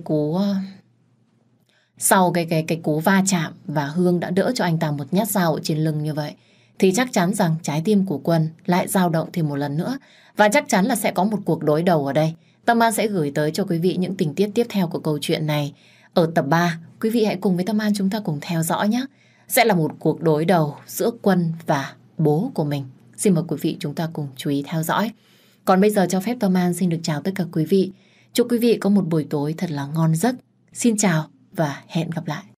cú va chạm và Hương đã đỡ cho anh ta một nhát dao ở trên lưng như vậy, thì chắc chắn rằng trái tim của Quân lại dao động thêm một lần nữa. Và chắc chắn là sẽ có một cuộc đối đầu ở đây. Tâm An sẽ gửi tới cho quý vị những tình tiết tiếp theo của câu chuyện này ở tập 3. Quý vị hãy cùng với Tâm An chúng ta cùng theo dõi nhé. Sẽ là một cuộc đối đầu giữa Quân và bố của mình. Xin mời quý vị chúng ta cùng chú ý theo dõi. Còn bây giờ cho phép Tâm An xin được chào tất cả quý vị. Chúc quý vị có một buổi tối thật là ngon giấc. Xin chào và hẹn gặp lại.